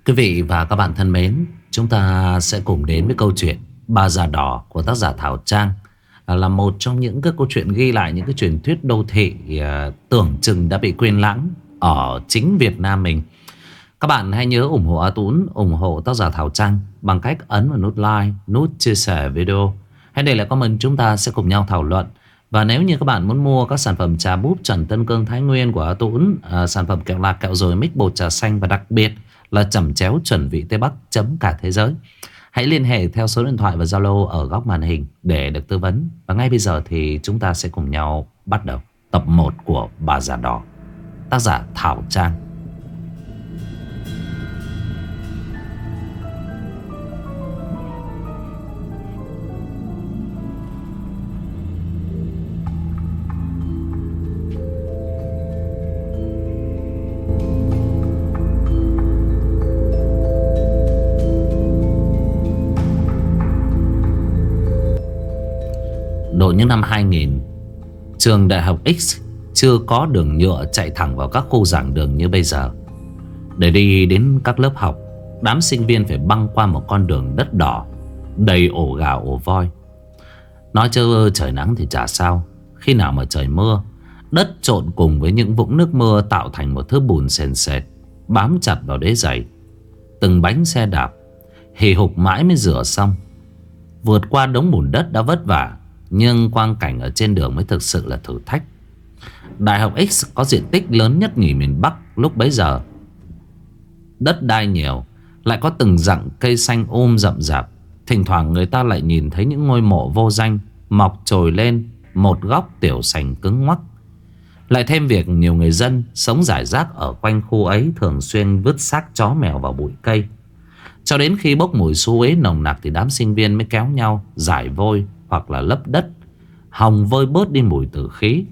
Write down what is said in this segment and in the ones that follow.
Quý vị và các bạn thân mến, chúng ta sẽ cùng đến với câu chuyện Ba Già Đỏ của tác giả Thảo Trang. Là một trong những cái câu chuyện ghi lại những cái truyền thuyết đô thị tưởng chừng đã bị quên lãng ở chính Việt Nam mình. Các bạn hãy nhớ ủng hộ A Tún, ủng hộ tác giả Thảo Trang bằng cách ấn vào nút like, nút chia sẻ video. Hãy để lại comment, chúng ta sẽ cùng nhau thảo luận. Và nếu như các bạn muốn mua các sản phẩm trà búp Trần Tân Cương Thái Nguyên của A Tún, sản phẩm kẹo lạc, kẹo dồi, mix bột trà xanh và đặc biệt là chẩm chéo chuẩn vị Tây Bắc chấm cả thế giới, hãy liên hệ theo số điện thoại và Zalo ở góc màn hình để được tư vấn. Và ngay bây giờ thì chúng ta sẽ cùng nhau bắt đầu tập 1 của Bà Già Đỏ, tác giả Thảo Trang. Độ những năm 2000, trường Đại học X chưa có đường nhựa chạy thẳng vào các khu giảng đường như bây giờ. Để đi đến các lớp học, đám sinh viên phải băng qua một con đường đất đỏ đầy ổ gà ổ voi. Nói chứ trời nắng thì chả sao, khi nào mà trời mưa, đất trộn cùng với những vũng nước mưa tạo thành một thứ bùn sền sệt bám chặt vào đế giày. Từng bánh xe đạp hì hục mãi mới rửa xong. Vượt qua đống bùn đất đã vất vả, nhưng quang cảnh ở trên đường mới thực sự là thử thách. Đại học X có diện tích lớn nhất nhì miền Bắc lúc bấy giờ. Đất đai nhiều, lại có từng dặng cây xanh rậm rạp. Thỉnh thoảng người ta lại nhìn thấy những ngôi mộ vô danh mọc trồi lên một góc tiểu sành cứng ngoắc. Lại thêm việc nhiều người dân sống rải rác ở quanh khu ấy thường xuyên vứt xác chó mèo vào bụi cây. Cho đến khi bốc mùi xú uế nồng nặc thì đám sinh viên mới kéo nhau rải vôi hoặc là lấp đất, hòng vơi bớt đi mùi tử khí.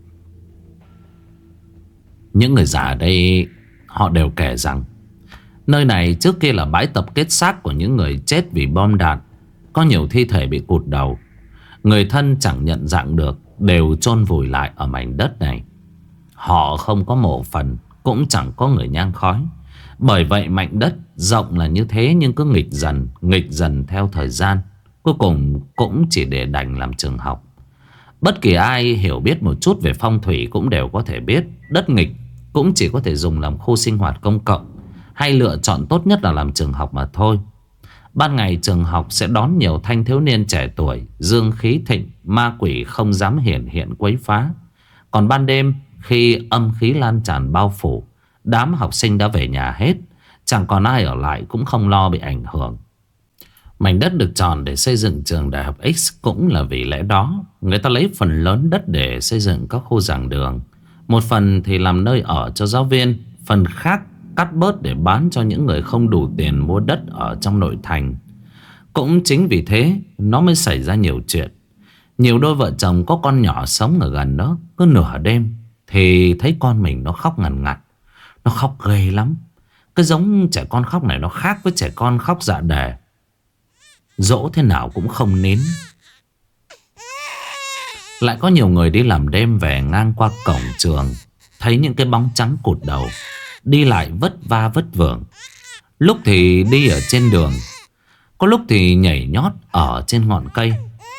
Những người già ở đây họ đều kể rằng nơi này trước kia là bãi tập kết xác của những người chết vì bom đạn. Có nhiều thi thể bị cụt đầu, người thân chẳng nhận dạng được, đều chôn vùi lại ở mảnh đất này. Họ không có mộ phần, cũng chẳng có người nhang khói. Bởi vậy mảnh đất rộng là như thế, nhưng cứ nghịch dần theo thời gian, cuối cùng cũng chỉ để đành làm trường học. Bất kỳ ai hiểu biết một chút về phong thủy cũng đều có thể biết, đất nghịch cũng chỉ có thể dùng làm khu sinh hoạt công cộng, hay lựa chọn tốt nhất là làm trường học mà thôi. Ban ngày trường học sẽ đón nhiều thanh thiếu niên trẻ tuổi, dương khí thịnh, ma quỷ không dám hiển hiện quấy phá. Còn ban đêm, khi âm khí lan tràn bao phủ, đám học sinh đã về nhà hết, chẳng còn ai ở lại cũng không lo bị ảnh hưởng. Mảnh đất được chọn để xây dựng trường Đại học X cũng là vì lẽ đó. Người ta lấy phần lớn đất để xây dựng các khu giảng đường, một phần thì làm nơi ở cho giáo viên, phần khác cắt bớt để bán cho những người không đủ tiền mua đất ở trong nội thành. Cũng chính vì thế nó mới xảy ra nhiều chuyện. Nhiều đôi vợ chồng có con nhỏ sống ở gần đó, cứ nửa đêm thì thấy con mình nó khóc ngằn ngặt. Nó khóc ghê lắm. Cái giống trẻ con khóc này nó khác với trẻ con khóc dạ đề, dỗ thế nào cũng không nín. Lại có nhiều người đi làm đêm về ngang qua cổng trường, thấy những cái bóng trắng cụt đầu đi lại vất va vất vưởng. Lúc thì đi ở trên đường, có lúc thì nhảy nhót ở trên ngọn cây,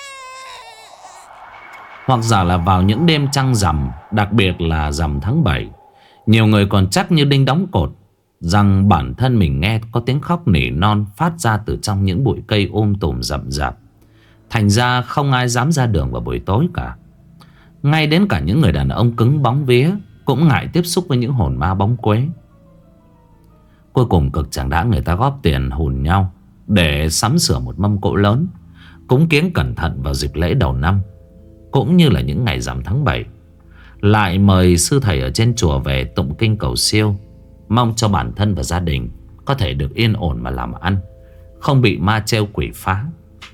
hoặc giả là vào những đêm trăng rằm, đặc biệt là rằm tháng 7. Nhiều người còn chắc như đinh đóng cột rằng bản thân mình nghe có tiếng khóc nỉ non phát ra từ trong những bụi cây tùm rậm rạp. Thành ra không ai dám ra đường vào buổi tối cả. Ngay đến cả những người đàn ông cứng bóng vía cũng ngại tiếp xúc với những hồn ma bóng quế. Cuối cùng cực chẳng đã, người ta góp tiền hùn nhau để sắm sửa một mâm cỗ lớn, cúng kiếng cẩn thận vào dịp lễ đầu năm, cũng như là những ngày rằm tháng 7. Lại mời sư thầy ở trên chùa về tụng kinh cầu siêu, mong cho bản thân và gia đình có thể được yên ổn mà làm ăn, không bị ma trêu quỷ phá.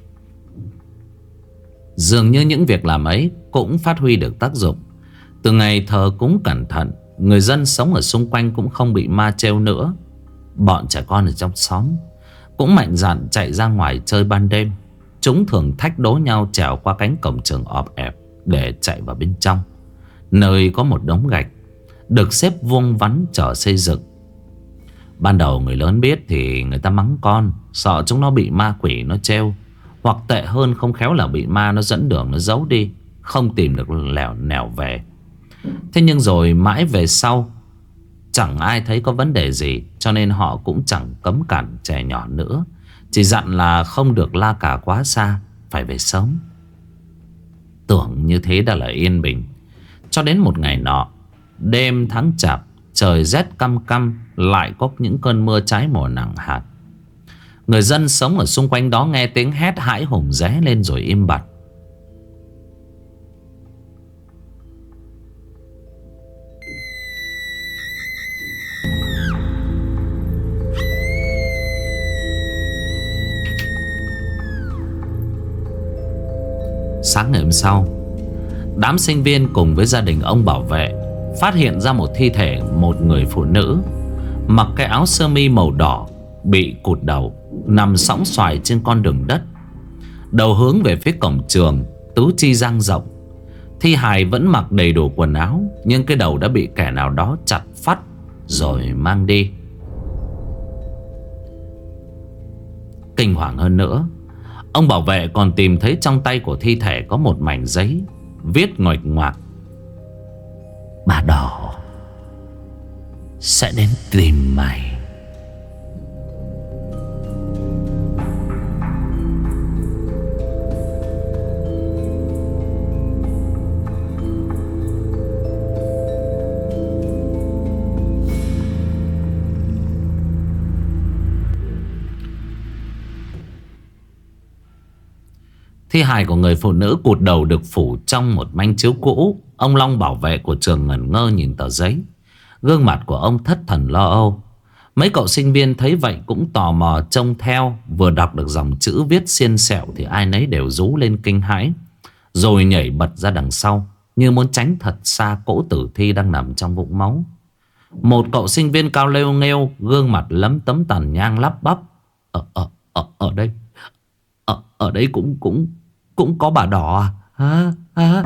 Dường như những việc làm ấy cũng phát huy được tác dụng. Từ ngày thờ cúng cẩn thận, người dân sống ở xung quanh cũng không bị ma trêu nữa. Bọn trẻ con ở trong xóm cũng mạnh dạn chạy ra ngoài chơi ban đêm. Chúng thường thách đố nhau trèo qua cánh cổng trường ọp ẹp để chạy vào bên trong, nơi có một đống gạch được xếp vuông vắn chờ xây dựng. Ban đầu người lớn biết thì người ta mắng con, sợ chúng nó bị ma quỷ nó trêu, hoặc tệ hơn không khéo là bị ma nó dẫn đường nó giấu đi, không tìm được nẻo về. Thế nhưng rồi mãi về sau chẳng ai thấy có vấn đề gì, cho nên họ cũng chẳng cấm cản trẻ nhỏ nữa. Chỉ dặn là không được la cà quá xa, phải về sớm. Tưởng như thế đã là yên bình. Cho đến một ngày nọ, đêm tháng chạp, trời rét căm căm, lại có những cơn mưa trái mùa nặng hạt. Người dân sống ở xung quanh đó nghe tiếng hét hãi hùng ré lên rồi im bặt. Sáng ngày hôm sau, đám sinh viên cùng với gia đình ông bảo vệ phát hiện ra một thi thể một người phụ nữ mặc cái áo sơ mi màu đỏ, bị cụt đầu, nằm sõng soài trên con đường đất, đầu hướng về phía cổng trường, tứ chi dang rộng. Thi hài vẫn mặc đầy đủ quần áo, nhưng cái đầu đã bị kẻ nào đó chặt phắt rồi mang đi. Kinh hoàng hơn nữa, ông bảo vệ còn tìm thấy trong tay của thi thể có một mảnh giấy viết nguệch ngoạc: bà đỏ sẽ đến tìm mày. Thi hài của người phụ nữ cụt đầu được phủ trong một manh chiếu cũ. Ông Long bảo vệ của trường ngẩn ngơ nhìn tờ giấy. Gương mặt của ông thất thần lo âu. Mấy cậu sinh viên thấy vậy cũng tò mò trông theo. Vừa đọc được dòng chữ viết xiên xẹo thì ai nấy đều rú lên kinh hãi, rồi nhảy bật ra đằng sau, như muốn tránh thật xa cỗ tử thi đang nằm trong vũng máu. Một cậu sinh viên cao lêu nghêu, gương mặt lấm tấm tàn nhang lắp bắp: Ở đây, ở đây cũng có bà đỏ à?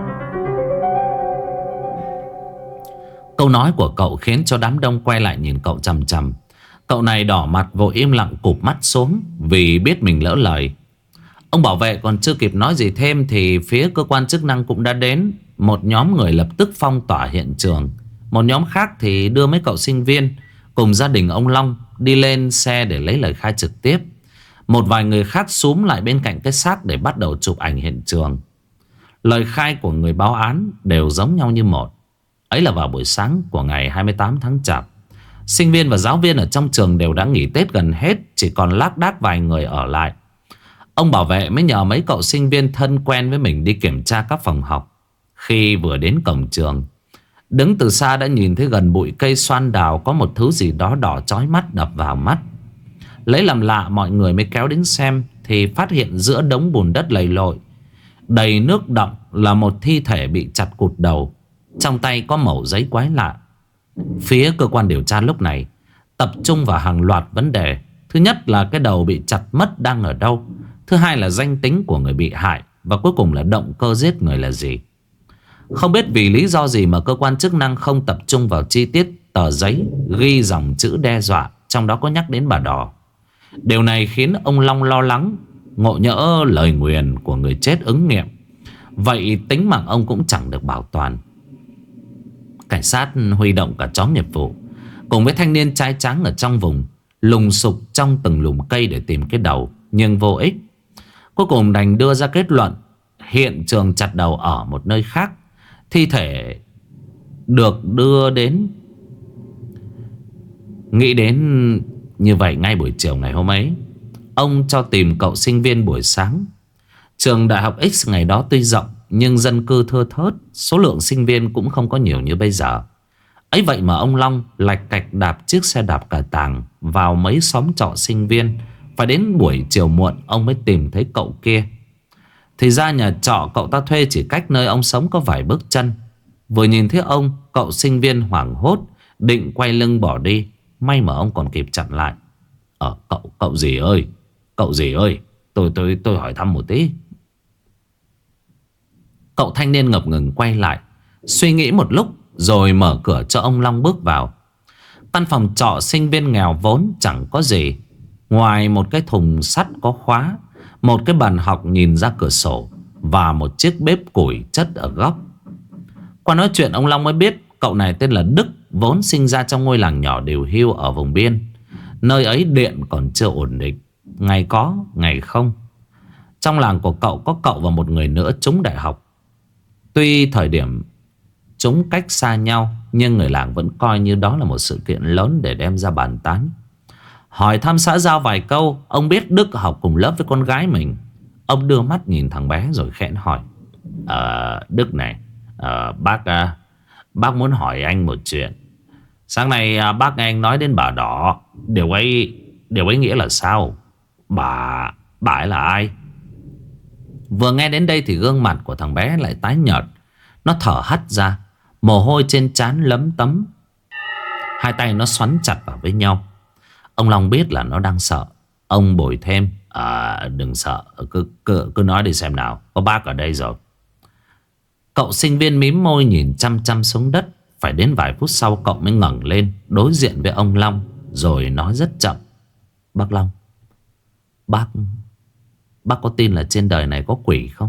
Câu nói của cậu khiến cho đám đông quay lại nhìn cậu chằm chằm. Cậu này đỏ mặt vội im lặng cụp mắt xuống vì biết mình lỡ lời. Ông bảo vệ còn chưa kịp nói gì thêm thì phía cơ quan chức năng cũng đã đến. Một nhóm người lập tức phong tỏa hiện trường, một nhóm khác thì đưa mấy cậu sinh viên cùng gia đình ông Long đi lên xe để lấy lời khai trực tiếp. Một vài người khác xúm lại bên cạnh cái xác để bắt đầu chụp ảnh hiện trường. Lời khai của người báo án đều giống nhau như một. Ấy là vào buổi sáng của ngày 28 tháng Chạp, sinh viên và giáo viên ở trong trường đều đã nghỉ Tết gần hết, chỉ còn lác đác vài người ở lại. Ông bảo vệ mới nhờ mấy cậu sinh viên thân quen với mình đi kiểm tra các phòng học. Khi vừa đến cổng trường, đứng từ xa đã nhìn thấy gần bụi cây xoan đào có một thứ gì đó đỏ chói mắt đập vào mắt. Lấy làm lạ, mọi người mới kéo đến xem thì phát hiện giữa đống bùn đất lầy lội đầy nước đọng là một thi thể bị chặt cụt đầu, trong tay có mẩu giấy quái lạ. Phía cơ quan điều tra lúc này tập trung vào hàng loạt vấn đề. Thứ nhất là cái đầu bị chặt mất đang ở đâu, thứ hai là danh tính của người bị hại, và cuối cùng là động cơ giết người là gì. Không biết vì lý do gì mà cơ quan chức năng không tập trung vào chi tiết tờ giấy ghi dòng chữ đe dọa, trong đó có nhắc đến bà đỏ. Điều này khiến ông Long lo lắng, ngộ nhỡ lời nguyền của người chết ứng nghiệm, vậy tính mạng ông cũng chẳng được bảo toàn. Cảnh sát huy động cả chó nghiệp vụ cùng với thanh niên trai tráng ở trong vùng lùng sục trong từng lùm cây để tìm cái đầu, nhưng vô ích. Cuối cùng đành đưa ra kết luận hiện trường chặt đầu ở một nơi khác. Thi thể được đưa đến, nghĩ đến như vậy ngay buổi chiều ngày hôm ấy, ông cho tìm cậu sinh viên buổi sáng. Trường đại học X ngày đó tuy rộng nhưng dân cư thưa thớt, số lượng sinh viên cũng không có nhiều như bây giờ. Ấy vậy mà ông Long lạch cạch đạp chiếc xe đạp cà tàng vào mấy xóm trọ sinh viên. Phải đến buổi chiều muộn ông mới tìm thấy cậu kia. Thì ra nhà trọ cậu ta thuê chỉ cách nơi ông sống có vài bước chân. Vừa nhìn thấy ông, cậu sinh viên hoảng hốt định quay lưng bỏ đi. May mà ông còn kịp chặn lại. Cậu gì ơi, cậu gì ơi, tôi hỏi thăm một tí. Cậu thanh niên ngập ngừng quay lại, suy nghĩ một lúc rồi mở cửa cho ông Long bước vào. Căn phòng trọ sinh viên nghèo vốn chẳng có gì ngoài một cái thùng sắt có khóa, một cái bàn học nhìn ra cửa sổ và một chiếc bếp củi chất ở góc. Qua nói chuyện ông Long mới biết cậu này tên là Đức, vốn sinh ra trong ngôi làng nhỏ đều hiu ở vùng biên. Nơi ấy điện còn chưa ổn định, ngày có ngày không. Trong làng của cậu có cậu và một người nữa trúng đại học. Tuy thời điểm chúng cách xa nhau, nhưng người làng vẫn coi như đó là một sự kiện lớn để đem ra bàn tán. Hỏi thăm xã giao vài câu, ông biết Đức học cùng lớp với con gái mình. Ông đưa mắt nhìn thằng bé rồi khẽ hỏi: Đức này, bác muốn hỏi anh một chuyện. Sáng nay bác nghe anh nói đến bà Đỏ. Điều ấy nghĩa là sao? Bà ấy là ai? Vừa nghe đến đây thì gương mặt của thằng bé lại tái nhợt. Nó thở hắt ra, mồ hôi trên trán lấm tấm. Hai tay nó xoắn chặt vào với nhau. Ông Long biết là nó đang sợ. Ông bồi thêm: Đừng sợ, cứ nói đi xem nào, có bác ở đây rồi. Cậu sinh viên mím môi nhìn chăm chăm xuống đất. Phải đến vài phút sau cậu mới ngẩng lên, đối diện với ông Long, rồi nói rất chậm: Bác Long, Bác có tin là trên đời này có quỷ không?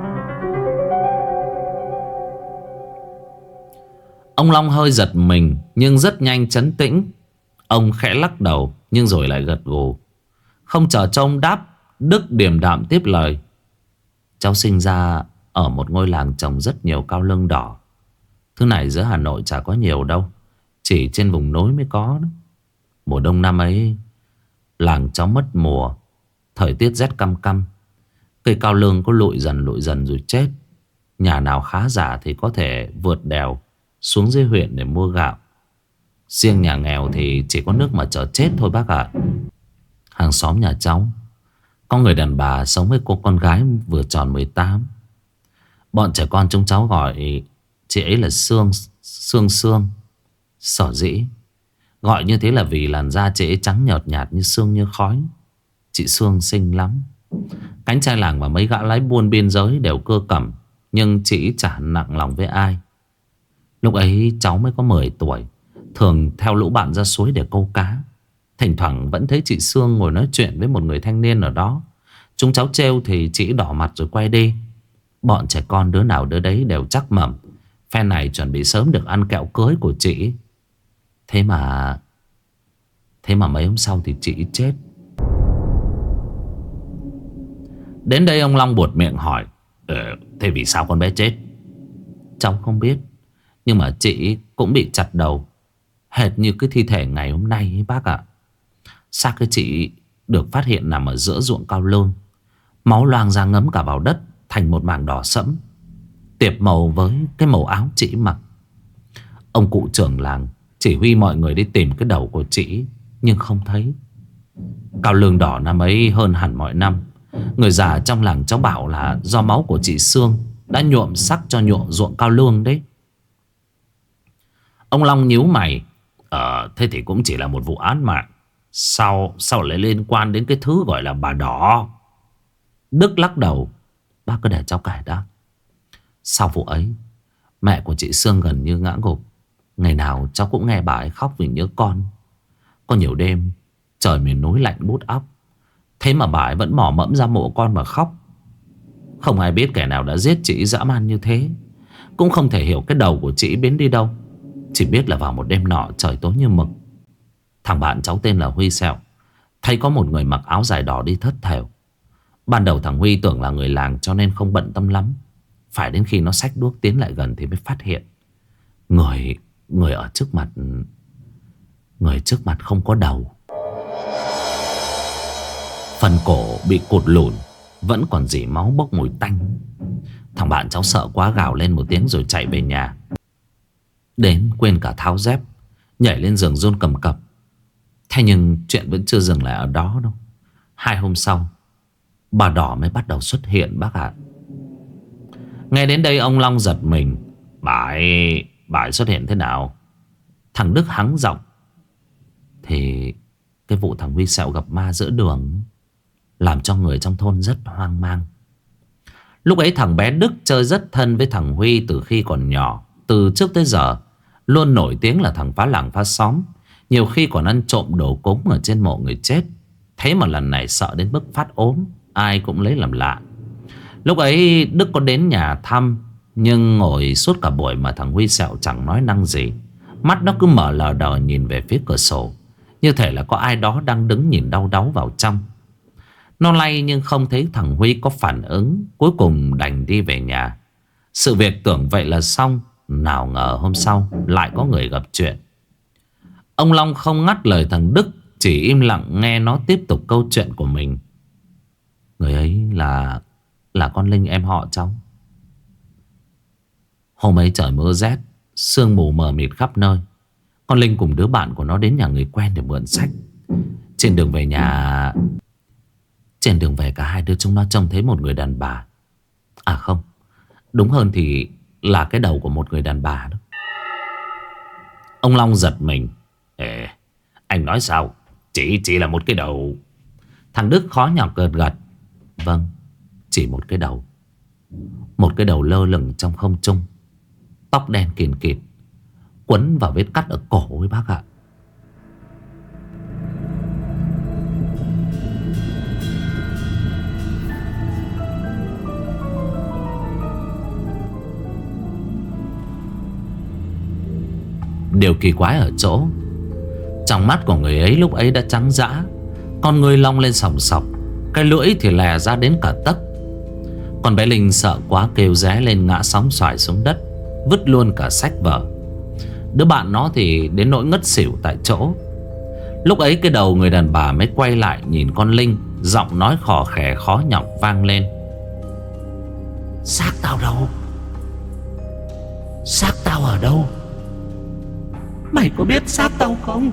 Ông Long hơi giật mình, nhưng rất nhanh trấn tĩnh. Ông khẽ lắc đầu, nhưng rồi lại gật gù. Không chờ cho ông đáp, Đức điềm đạm tiếp lời: Cháu sinh ra ở một ngôi làng trồng rất nhiều cao lương đỏ. Thứ này giữa Hà Nội chả có nhiều đâu, chỉ trên vùng núi mới có đó. Mùa đông năm ấy, làng cháu mất mùa. Thời tiết rét căm căm. Cây cao lương có lụi dần rồi chết. Nhà nào khá giả thì có thể vượt đèo xuống dưới huyện để mua gạo. Riêng nhà nghèo thì chỉ có nước mà chờ chết thôi bác ạ. Hàng xóm nhà cháu có người đàn bà sống với cô con gái vừa tròn 18. Bọn trẻ con chúng cháu gọi chị ấy là Sương. Sở dĩ gọi như thế là vì làn da chị ấy trắng nhợt nhạt như sương như khói. Chị Sương xinh lắm. Cánh trai làng và mấy gã lái buôn biên giới đều cưa cẩm, nhưng chị chả nặng lòng với ai. Lúc ấy cháu mới có 10 tuổi. Thường theo lũ bạn ra suối để câu cá. Thỉnh thoảng vẫn thấy chị Sương ngồi nói chuyện với một người thanh niên ở đó. Chúng cháu trêu thì chị đỏ mặt rồi quay đi. Bọn trẻ con đứa nào đứa đấy đều chắc mẩm phen này chuẩn bị sớm được ăn kẹo cưới của chị. Thế mà mấy hôm sau thì chị chết. Đến đây ông Long buột miệng hỏi: Thế vì sao con bé chết? Cháu không biết, nhưng mà chị cũng bị chặt đầu, hệt như cái thi thể ngày hôm nay ấy bác ạ. Xác cái chị được phát hiện nằm ở giữa ruộng cao lương. Máu loang ra ngấm cả vào đất, thành một mảng đỏ sẫm, tiệp màu với cái màu áo chị mặc. Ông cụ trưởng làng chỉ huy mọi người đi tìm cái đầu của chị, nhưng không thấy. Cao lương đỏ năm ấy hơn hẳn mọi năm. Người già trong làng cháu bảo là do máu của chị Sương đã nhuộm sắc cho ruộng cao lương đấy. Ông Long nhíu mày: Thế thì cũng chỉ là một vụ án mạng. Sao lại liên quan đến cái thứ gọi là bà Đỏ? Đức lắc đầu: Bác cứ để cháu kể đã. Sau vụ ấy, mẹ của chị Sương gần như ngã gục. Ngày nào cháu cũng nghe bà ấy khóc vì nhớ con. Có nhiều đêm trời miền núi lạnh buốt óc, thế mà bà ấy vẫn mò mẫm ra mộ con mà khóc. Không ai biết kẻ nào đã giết chị dã man như thế. Cũng không thể hiểu cái đầu của chị biến đi đâu. Chỉ biết là vào một đêm nọ trời tối như mực, thằng bạn cháu tên là Huy Sẹo thấy có một người mặc áo dài đỏ đi thất thểu. Ban đầu thằng Huy tưởng là người làng cho nên không bận tâm lắm. Phải đến khi nó xách đuốc tiến lại gần thì mới phát hiện Người ở trước mặt, người trước mặt không có đầu. Phần cổ bị cụt lủn, vẫn còn rỉ máu bốc mùi tanh. Thằng bạn cháu sợ quá gào lên một tiếng rồi chạy về nhà. Đến quên cả tháo dép, nhảy lên giường run cầm cập. Thế nhưng chuyện vẫn chưa dừng lại ở đó đâu. 2 hôm sau, bà Đỏ mới bắt đầu xuất hiện bác ạ. Nghe đến đây ông Long giật mình. Bà ấy xuất hiện thế nào? Thằng Đức hắng giọng: Thì cái vụ thằng Huy Sẹo gặp ma giữa đường làm cho người trong thôn rất hoang mang. Lúc ấy thằng bé Đức chơi rất thân với thằng Huy từ khi còn nhỏ. Từ trước tới giờ luôn nổi tiếng là thằng phá làng phá xóm. Nhiều khi còn ăn trộm đồ cúng ở trên mộ người chết. Thế mà lần này sợ đến mức phát ốm, ai cũng lấy làm lạ. Lúc ấy Đức có đến nhà thăm, nhưng ngồi suốt cả buổi mà thằng Huy Sẹo chẳng nói năng gì. Mắt nó cứ mở lờ đờ nhìn về phía cửa sổ, như thể là có ai đó đang đứng nhìn đau đáu vào trong. Nó lay nhưng không thấy thằng Huy có phản ứng. Cuối cùng đành đi về nhà. Sự việc tưởng vậy là xong, nào ngờ hôm sau lại có người gặp chuyện. Ông Long không ngắt lời thằng Đức, chỉ im lặng nghe nó tiếp tục câu chuyện của mình. Người ấy là con Linh em họ cháu. Hôm ấy trời mưa rét, sương mù mờ mịt khắp nơi. Con Linh cùng đứa bạn của nó đến nhà người quen để mượn sách. Trên đường về nhà, trên đường về cả hai đứa chúng nó trông thấy một người đàn bà. À không, đúng hơn thì là cái đầu của một người đàn bà đó. Ông Long giật mình. Ê, anh nói sao? Chỉ là một cái đầu. Thằng Đức khó nhọc gật gật. Vâng, chỉ một cái đầu. Một cái đầu lơ lửng trong không trung, tóc đen kìn kịt, quấn vào vết cắt ở cổ ấy bác ạ. Điều kỳ quái ở chỗ, trong mắt của người ấy lúc ấy đã trắng dã, con người long lên sòng sọc, cái lưỡi thì lè ra đến cả tấc. Còn bé Linh sợ quá kêu ré lên ngã sóng xoài xuống đất, vứt luôn cả sách vở. Đứa bạn nó thì đến nỗi ngất xỉu tại chỗ. Lúc ấy cái đầu người đàn bà mới quay lại nhìn con Linh, giọng nói khò khè khó nhọc vang lên. Xác tao đâu? Xác tao ở đâu? Mày có biết xác tao không?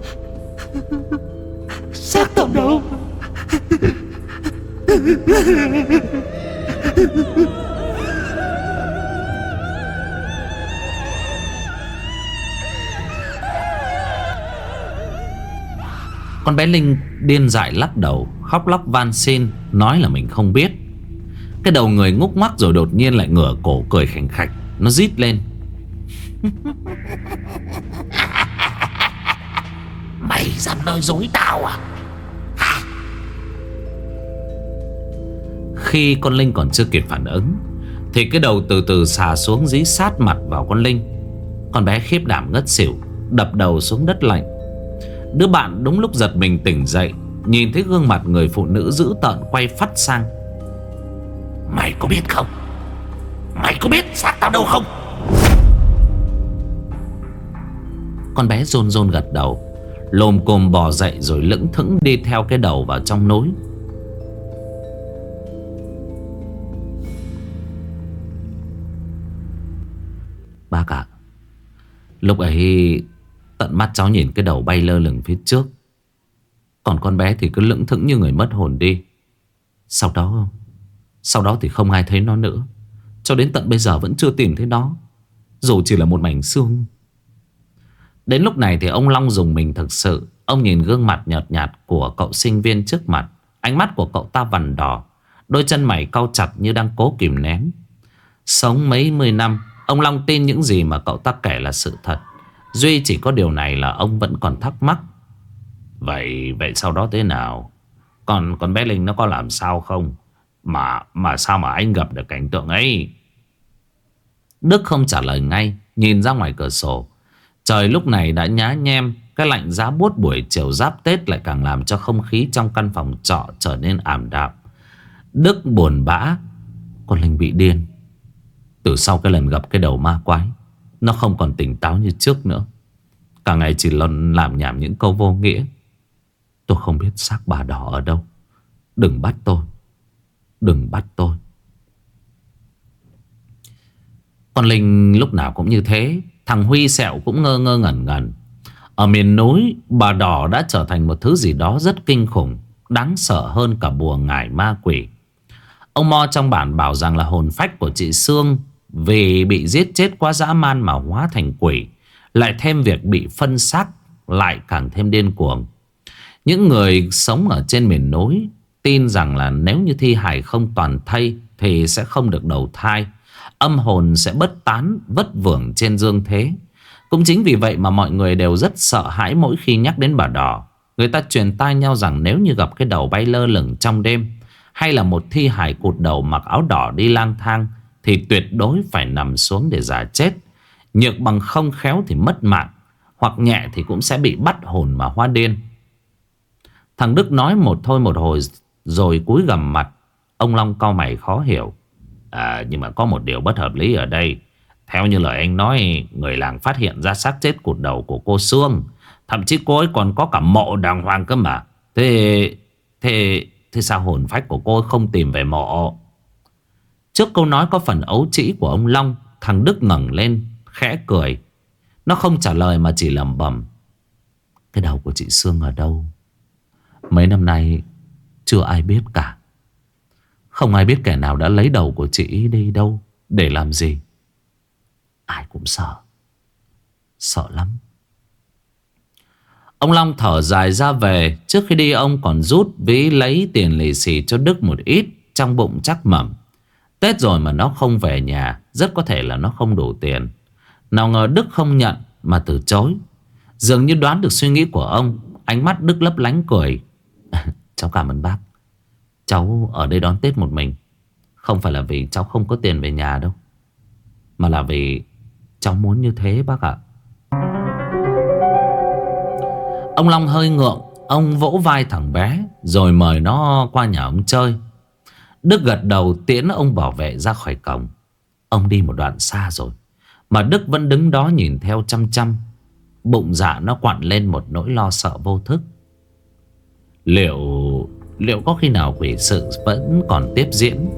Xác tao đâu? Con bé Linh điên dại lắc đầu, khóc lóc van xin, nói là mình không biết. Cái đầu người ngúc ngoắc rồi đột nhiên lại ngửa cổ cười khành khạch. Nó rít lên. Mày dám nói dối tao à? Khi con Linh còn chưa kịp phản ứng thì cái đầu từ từ xà xuống dí sát mặt vào con Linh. Con bé khiếp đảm ngất xỉu, đập đầu xuống đất lạnh. Đứa bạn đúng lúc giật mình tỉnh dậy, nhìn thấy gương mặt người phụ nữ dữ tợn quay phắt sang. Mày có biết không? Mày có biết xác tao đâu không? Con bé rôn rôn gật đầu, lồm cồm bò dậy rồi lững thững đi theo cái đầu vào trong núi. Bác ạ, lúc ấy tận mắt cháu nhìn cái đầu bay lơ lửng phía trước, còn con bé thì cứ lững thững như người mất hồn đi. Sau đó thì không ai thấy nó nữa. Cho đến tận bây giờ vẫn chưa tìm thấy nó, dù chỉ là một mảnh xương. Đến lúc này thì ông Long dùng mình thực sự. Ông nhìn gương mặt nhợt nhạt của cậu sinh viên trước mặt. Ánh mắt của cậu ta vằn đỏ, đôi chân mày cau chặt như đang cố kìm nén. Sống mấy mươi năm, ông Long tin những gì mà cậu ta kể là sự thật. Duy chỉ có điều này là ông vẫn còn thắc mắc. Vậy sau đó thế nào? Còn bé Linh nó có làm sao không? Mà sao mà anh gặp được cảnh tượng ấy? Đức không trả lời ngay, nhìn ra ngoài cửa sổ. Trời lúc này đã nhá nhem. Cái lạnh giá buốt buổi chiều giáp Tết lại càng làm cho không khí trong căn phòng trọ trở nên ảm đạm. Đức buồn bã. Con Linh bị điên. Từ sau cái lần gặp cái đầu ma quái, nó không còn tỉnh táo như trước nữa. Cả ngày chỉ làm nhảm những câu vô nghĩa. Tôi không biết xác bà đỏ ở đâu. Đừng bắt tôi. Đừng bắt tôi. Con Linh lúc nào cũng như thế. Thằng Huy Sẹo cũng ngơ ngơ ngẩn ngẩn. Ở miền núi, bà đỏ đã trở thành một thứ gì đó rất kinh khủng, đáng sợ hơn cả bùa ngải ma quỷ. Ông Mo trong bản bảo rằng là hồn phách của chị Sương vì bị giết chết quá dã man mà hóa thành quỷ, lại thêm việc bị phân xác, lại càng thêm điên cuồng. Những người sống ở trên miền núi tin rằng là nếu như thi hài không toàn thây thì sẽ không được đầu thai, âm hồn sẽ bất tán vất vưởng trên dương thế. Cũng chính vì vậy mà mọi người đều rất sợ hãi mỗi khi nhắc đến bà đỏ. Người ta truyền tai nhau rằng nếu như gặp cái đầu bay lơ lửng trong đêm, hay là một thi hài cụt đầu mặc áo đỏ đi lang thang, thì tuyệt đối phải nằm xuống để giả chết. Nhược bằng không khéo thì mất mạng, hoặc nhẹ thì cũng sẽ bị bắt hồn mà hóa điên. Thằng Đức nói một thôi một hồi rồi cúi gằm mặt. Ông Long cau mày khó hiểu. Nhưng mà có một điều bất hợp lý ở đây. Theo như lời anh nói, người làng phát hiện ra xác chết cụt đầu của cô Sương. Thậm chí cô ấy còn có cả mộ đàng hoàng cơ mà. Thế sao hồn phách của cô ấy không tìm về mộ? Trước câu nói có phần ấu trĩ của ông Long, thằng Đức ngẩng lên khẽ cười. Nó không trả lời mà chỉ lẩm bẩm: cái đầu của chị Sương ở đâu? Mấy năm nay chưa ai biết cả. Không ai biết kẻ nào đã lấy đầu của chị đi đâu, để làm gì. Ai cũng sợ. Sợ lắm. Ông Long thở dài ra về. Trước khi đi ông còn rút ví lấy tiền lì xì cho Đức một ít. Trong bụng chắc mẩm Tết rồi mà nó không về nhà, rất có thể là nó không đủ tiền. Nào ngờ Đức không nhận mà từ chối. Dường như đoán được suy nghĩ của ông, ánh mắt Đức lấp lánh cười. Cháu cảm ơn bác. Cháu ở đây đón Tết một mình. Không phải là vì cháu không có tiền về nhà đâu, mà là vì cháu muốn như thế bác ạ. Ông Long hơi ngượng. Ông vỗ vai thằng bé rồi mời nó qua nhà ông chơi. Đức gật đầu tiễn ông bảo vệ ra khỏi cổng. Ông đi một đoạn xa rồi mà Đức vẫn đứng đó nhìn theo chăm chăm. Bụng dạ nó quặn lên một nỗi lo sợ vô thức. Liệu có khi nào quỷ sự vẫn còn tiếp diễn?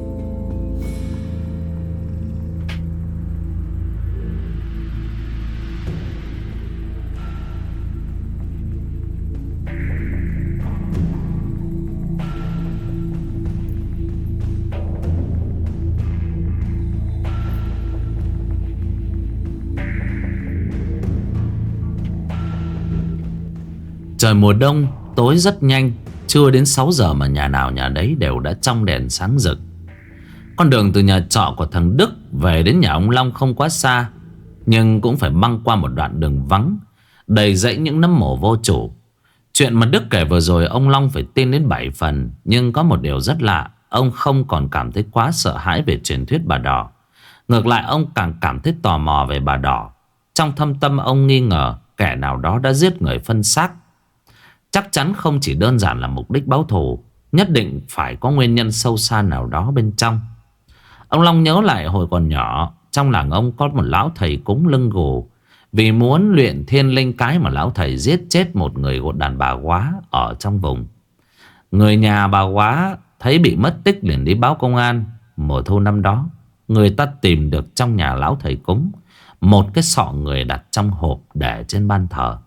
Trời mùa đông tối rất nhanh. Chưa đến 6 giờ mà nhà nào nhà đấy đều đã trong đèn sáng rực. Con đường từ nhà trọ của thằng Đức về đến nhà ông Long không quá xa, nhưng cũng phải băng qua một đoạn đường vắng đầy rẫy những nấm mồ vô chủ. Chuyện mà Đức kể vừa rồi ông Long phải tin đến 7 phần. Nhưng có một điều rất lạ, ông không còn cảm thấy quá sợ hãi về truyền thuyết bà đỏ. Ngược lại ông càng cảm thấy tò mò về bà đỏ. Trong thâm tâm ông nghi ngờ kẻ nào đó đã giết người phân xác. Chắc chắn không chỉ đơn giản là mục đích báo thù, nhất định phải có nguyên nhân sâu xa nào đó bên trong. Ông Long nhớ lại hồi còn nhỏ, trong làng ông có một lão thầy cúng lưng gù. Vì muốn luyện thiên linh cái mà lão thầy giết chết một người đàn bà quá ở trong vùng. Người nhà bà quá thấy bị mất tích liền đi báo công an. Mùa thu năm đó, người ta tìm được trong nhà lão thầy cúng một cái sọ người đặt trong hộp để trên ban thờ.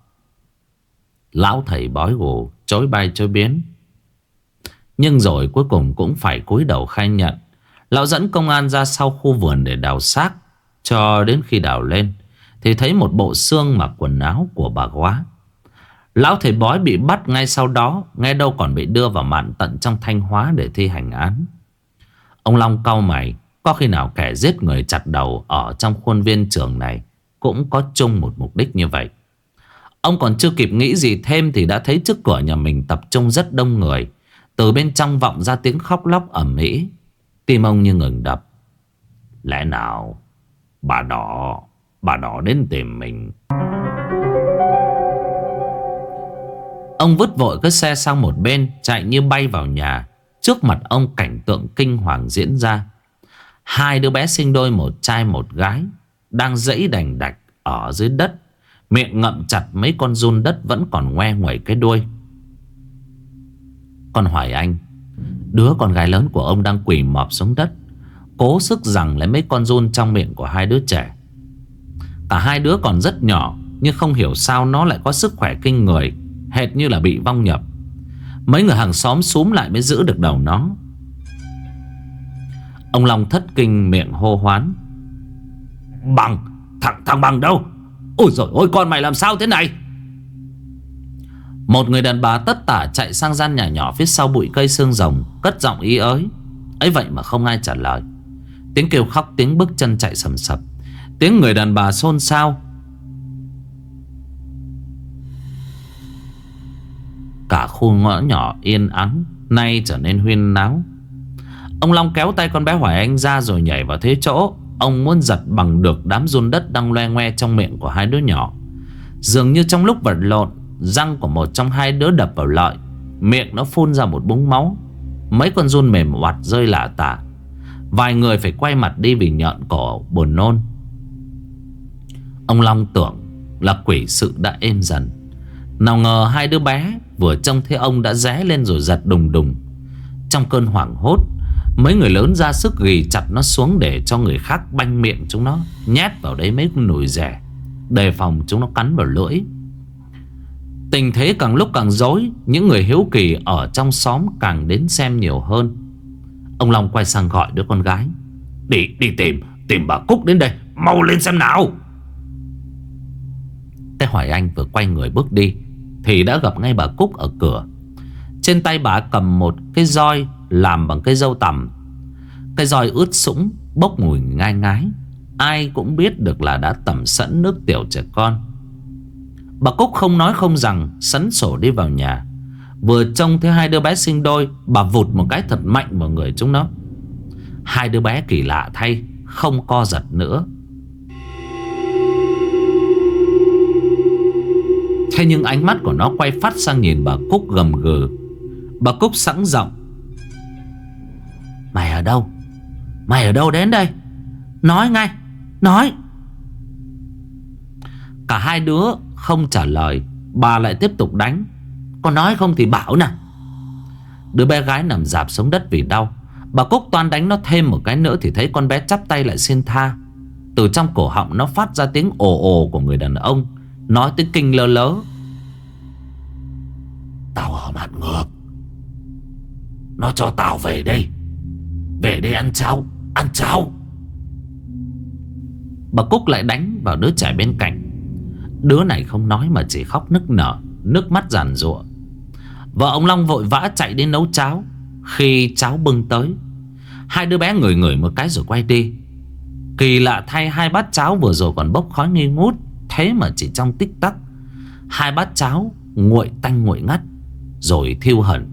Lão thầy bói gù chối bay chối biến, nhưng rồi cuối cùng cũng phải cúi đầu khai nhận. Lão dẫn công an ra sau khu vườn để đào xác. Cho đến khi đào lên thì thấy một bộ xương mặc quần áo của bà quá. Lão thầy bói bị bắt ngay sau đó, nghe đâu còn bị đưa vào mạn tận trong Thanh Hóa để thi hành án. Ông Long cau mày. Có khi nào kẻ giết người chặt đầu ở trong khuôn viên trường này cũng có chung một mục đích như vậy? Ông còn chưa kịp nghĩ gì thêm thì đã thấy trước cửa nhà mình tập trung rất đông người. Từ bên trong vọng ra tiếng khóc lóc ầm ĩ. Tim ông như ngừng đập. Lẽ nào bà đỏ đến tìm mình? Ông vứt vội cái xe sang một bên, chạy như bay vào nhà. Trước mặt ông cảnh tượng kinh hoàng diễn ra. Hai đứa bé sinh đôi, một trai một gái, đang giãy đành đạch ở dưới đất, miệng ngậm chặt mấy con giun đất vẫn còn ngoe nguẩy cái đuôi. Con Hoài Anh, đứa con gái lớn của ông, đang quỳ mọp xuống đất, cố sức giằng lấy mấy con giun trong miệng của hai đứa trẻ. Cả hai đứa còn rất nhỏ, nhưng không hiểu sao nó lại có sức khỏe kinh người, hệt như là bị vong nhập. Mấy người hàng xóm xúm lại mới giữ được đầu nó. Ông Long thất kinh miệng hô hoán. Bằng, thằng Bằng đâu? Ôi giời ơi, con mày làm sao thế này? Một người đàn bà tất tả chạy sang gian nhà nhỏ phía sau bụi cây xương rồng, cất giọng ý ới. Ấy vậy mà không ai trả lời. Tiếng kêu khóc, tiếng bước chân chạy sầm sập, tiếng người đàn bà xôn xao. Cả khu ngõ nhỏ yên ắng nay trở nên huyên náo. Ông Long kéo tay con bé Hoài Anh ra rồi nhảy vào thế chỗ. Ông muốn giật bằng được đám giun đất đang loe ngoe trong miệng của hai đứa nhỏ. Dường như trong lúc vật lộn, răng của một trong hai đứa đập vào lợi, miệng nó phun ra một búng máu. Mấy con giun mềm oặt rơi lả tả. Vài người phải quay mặt đi vì nhợn cổ buồn nôn. Ông Long tưởng là quỷ sự đã êm dần. Nào ngờ hai đứa bé vừa trông thấy ông đã ré lên rồi giật đùng đùng. Trong cơn hoảng hốt, mấy người lớn ra sức ghì chặt nó xuống để cho người khác banh miệng chúng nó, nhét vào đấy mấy con nồi rẻ, đề phòng chúng nó cắn vào lưỡi. Tình thế càng lúc càng rối. Những người hiếu kỳ ở trong xóm càng đến xem nhiều hơn. Ông Long quay sang gọi đứa con gái: Đi tìm bà Cúc đến đây, mau lên xem nào. Thế Hoài Anh vừa quay người bước đi thì đã gặp ngay bà Cúc ở cửa. Trên tay bà cầm một cái roi làm bằng cây dâu tằm. Cây roi ướt sũng, bốc mùi ngai ngái. Ai cũng biết được là đã tẩm sẵn nước tiểu trẻ con. Bà Cúc không nói không rằng, sắn sổ đi vào nhà. Vừa trông thấy hai đứa bé sinh đôi, bà vụt một cái thật mạnh vào người chúng nó. Hai đứa bé kỳ lạ thay không co giật nữa. Thế nhưng ánh mắt của nó quay phát sang nhìn bà Cúc gầm gừ. Bà Cúc sẵn giọng: Mày ở đâu? Mày ở đâu đến đây? Nói ngay, nói. Cả hai đứa không trả lời. Bà lại tiếp tục đánh: Con nói không thì bảo nè. Đứa bé gái nằm rạp xuống đất vì đau. Bà Cúc toan đánh nó thêm một cái nữa thì thấy con bé chắp tay lại xin tha. Từ trong cổ họng nó phát ra tiếng ồ ồ của người đàn ông, nói tiếng kinh lơ lớ: Tao ở mặt ngược, nó cho tao về đây. Về đây ăn cháo, ăn cháo. Bà Cúc lại đánh vào đứa trẻ bên cạnh. Đứa này không nói mà chỉ khóc nức nở, nước mắt giàn giụa. Vợ ông Long vội vã chạy đến nấu cháo. Khi cháo bưng tới, hai đứa bé ngửi ngửi một cái rồi quay đi. Kỳ lạ thay, hai bát cháo vừa rồi còn bốc khói nghi ngút, thế mà chỉ trong tích tắc hai bát cháo nguội tanh nguội ngắt rồi thiêu hẳn.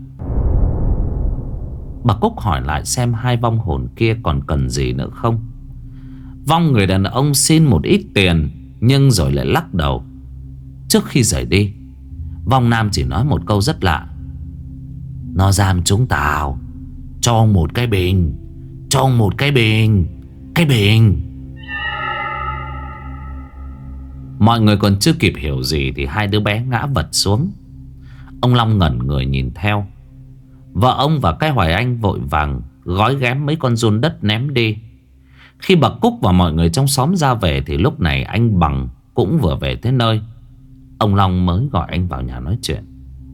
Bà Cúc hỏi lại xem hai vong hồn kia còn cần gì nữa không. Vong người đàn ông xin một ít tiền, nhưng rồi lại lắc đầu. Trước khi rời đi, vong nam chỉ nói một câu rất lạ: Nó giam chúng tao, cho một cái bình, cho một cái bình, cái bình. Mọi người còn chưa kịp hiểu gì thì hai đứa bé ngã vật xuống. Ông Long ngẩn người nhìn theo. Vợ ông và cái Hoài Anh vội vàng gói ghém mấy con giun đất ném đi. Khi bà Cúc và mọi người trong xóm ra về thì lúc này anh Bằng cũng vừa về tới nơi. Ông Long mới gọi anh vào nhà nói chuyện.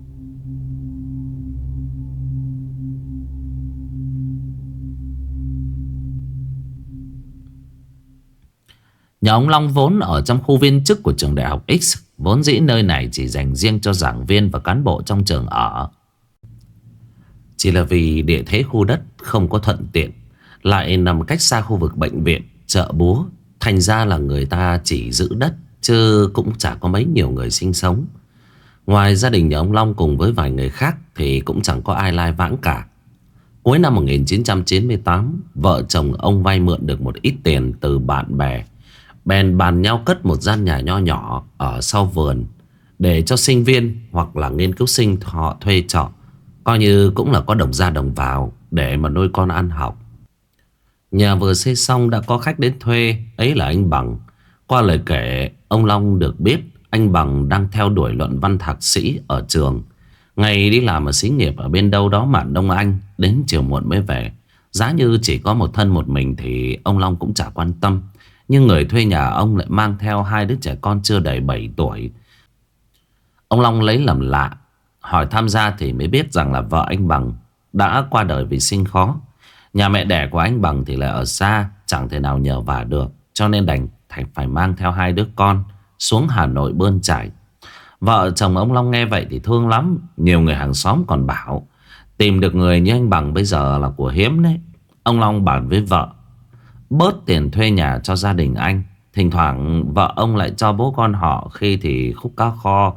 Nhà ông Long vốn ở trong khu viên chức của trường đại học X. Vốn dĩ nơi này chỉ dành riêng cho giảng viên và cán bộ trong trường ở. Chỉ là vì địa thế khu đất không có thuận tiện, lại nằm cách xa khu vực bệnh viện, chợ búa, thành ra là người ta chỉ giữ đất, chứ cũng chả có mấy nhiều người sinh sống. Ngoài gia đình nhà ông Long cùng với vài người khác thì cũng chẳng có ai lai vãng cả. Cuối năm 1998, vợ chồng ông vay mượn được một ít tiền từ bạn bè, bèn bàn nhau cất một gian nhà nho nhỏ ở sau vườn để cho sinh viên hoặc là nghiên cứu sinh họ thuê trọ, coi như cũng là có đồng ra đồng vào để mà nuôi con ăn học. Nhà vừa xây xong đã có khách đến thuê, ấy là anh Bằng. Qua lời kể, ông Long được biết anh Bằng đang theo đuổi luận văn thạc sĩ ở trường. Ngày đi làm ở xí nghiệp ở bên đâu đó mạn Đông Anh, đến chiều muộn mới về. Giá như chỉ có một thân một mình thì ông Long cũng chả quan tâm. Nhưng người thuê nhà ông lại mang theo hai đứa trẻ con chưa đầy 7 tuổi. Ông Long lấy làm lạ, hỏi tham gia thì mới biết rằng là vợ anh Bằng đã qua đời vì sinh khó. Nhà mẹ đẻ của anh Bằng thì lại ở xa, chẳng thể nào nhờ vả được, cho nên đành phải mang theo hai đứa con xuống Hà Nội bươn chải. Vợ chồng ông Long nghe vậy thì thương lắm. Nhiều người hàng xóm còn bảo tìm được người như anh Bằng bây giờ là của hiếm đấy. Ông Long bàn với vợ bớt tiền thuê nhà cho gia đình anh. Thỉnh thoảng vợ ông lại cho bố con họ, khi thì khúc cá kho,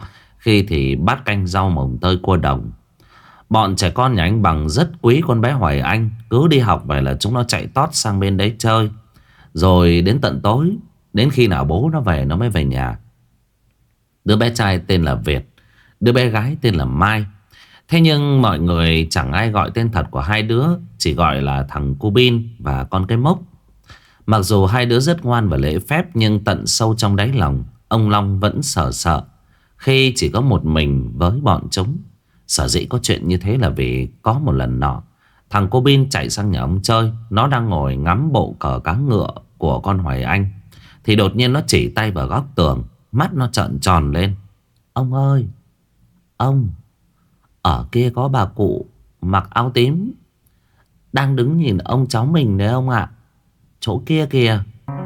khi thì bát canh rau mồng tơi cua đồng. Bọn trẻ con nhà anh Bằng rất quý con bé Hoài Anh. Cứ đi học về là chúng nó chạy tót sang bên đấy chơi. Rồi đến tận tối, đến khi nào bố nó về nó mới về nhà. Đứa bé trai tên là Việt, đứa bé gái tên là Mai. Thế nhưng mọi người chẳng ai gọi tên thật của hai đứa, chỉ gọi là thằng Cu Bin và con cái Mốc. Mặc dù hai đứa rất ngoan và lễ phép, nhưng tận sâu trong đáy lòng ông Long vẫn sợ sợ khi chỉ có một mình với bọn chúng. Sở dĩ có chuyện như thế là vì có một lần nọ, thằng Cô Bin chạy sang nhà ông chơi. Nó đang ngồi ngắm bộ cờ cá ngựa của con Hoài Anh, thì đột nhiên nó chỉ tay vào góc tường. Mắt nó trợn tròn lên. Ông ơi, ông, ở kia có bà cụ mặc áo tím đang đứng nhìn ông cháu mình đấy ông ạ. Chỗ kia kìa.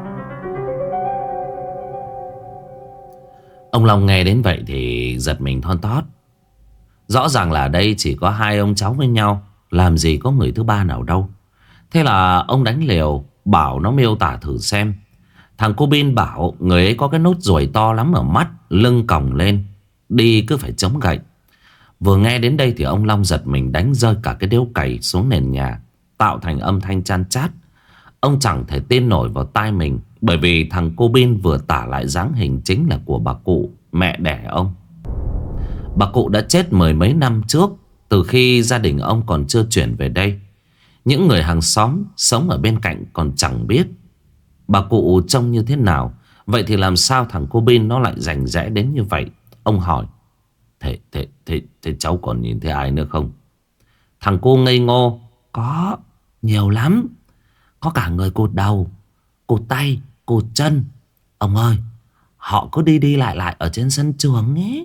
Ông Long nghe đến vậy thì giật mình thon thót. Rõ ràng là đây chỉ có hai ông cháu với nhau, làm gì có người thứ ba nào đâu. Thế là ông đánh liều bảo nó miêu tả thử xem. Thằng Cô Bin bảo người ấy có cái nốt ruồi to lắm ở mắt, lưng còng lên, đi cứ phải chống gậy. Vừa nghe đến đây thì ông Long giật mình đánh rơi cả cái điếu cày xuống nền nhà, tạo thành âm thanh chan chát. Ông chẳng thể tin nổi vào tai mình, bởi vì thằng Cô Bin vừa tả lại dáng hình chính là của bà cụ, mẹ đẻ ông. Bà cụ đã chết mười mấy năm trước, từ khi gia đình ông còn chưa chuyển về đây. Những người hàng xóm sống ở bên cạnh còn chẳng biết bà cụ trông như thế nào. Vậy thì làm sao thằng Cô Bin nó lại rành rẽ đến như vậy? Ông hỏi. Thế cháu còn nhìn thấy ai nữa không? Thằng cô ngây ngô. Có, nhiều lắm. Có cả người cụt đầu, cụt tay, cụt chân. Ông ơi, họ cứ đi đi lại lại ở trên sân trường ấy.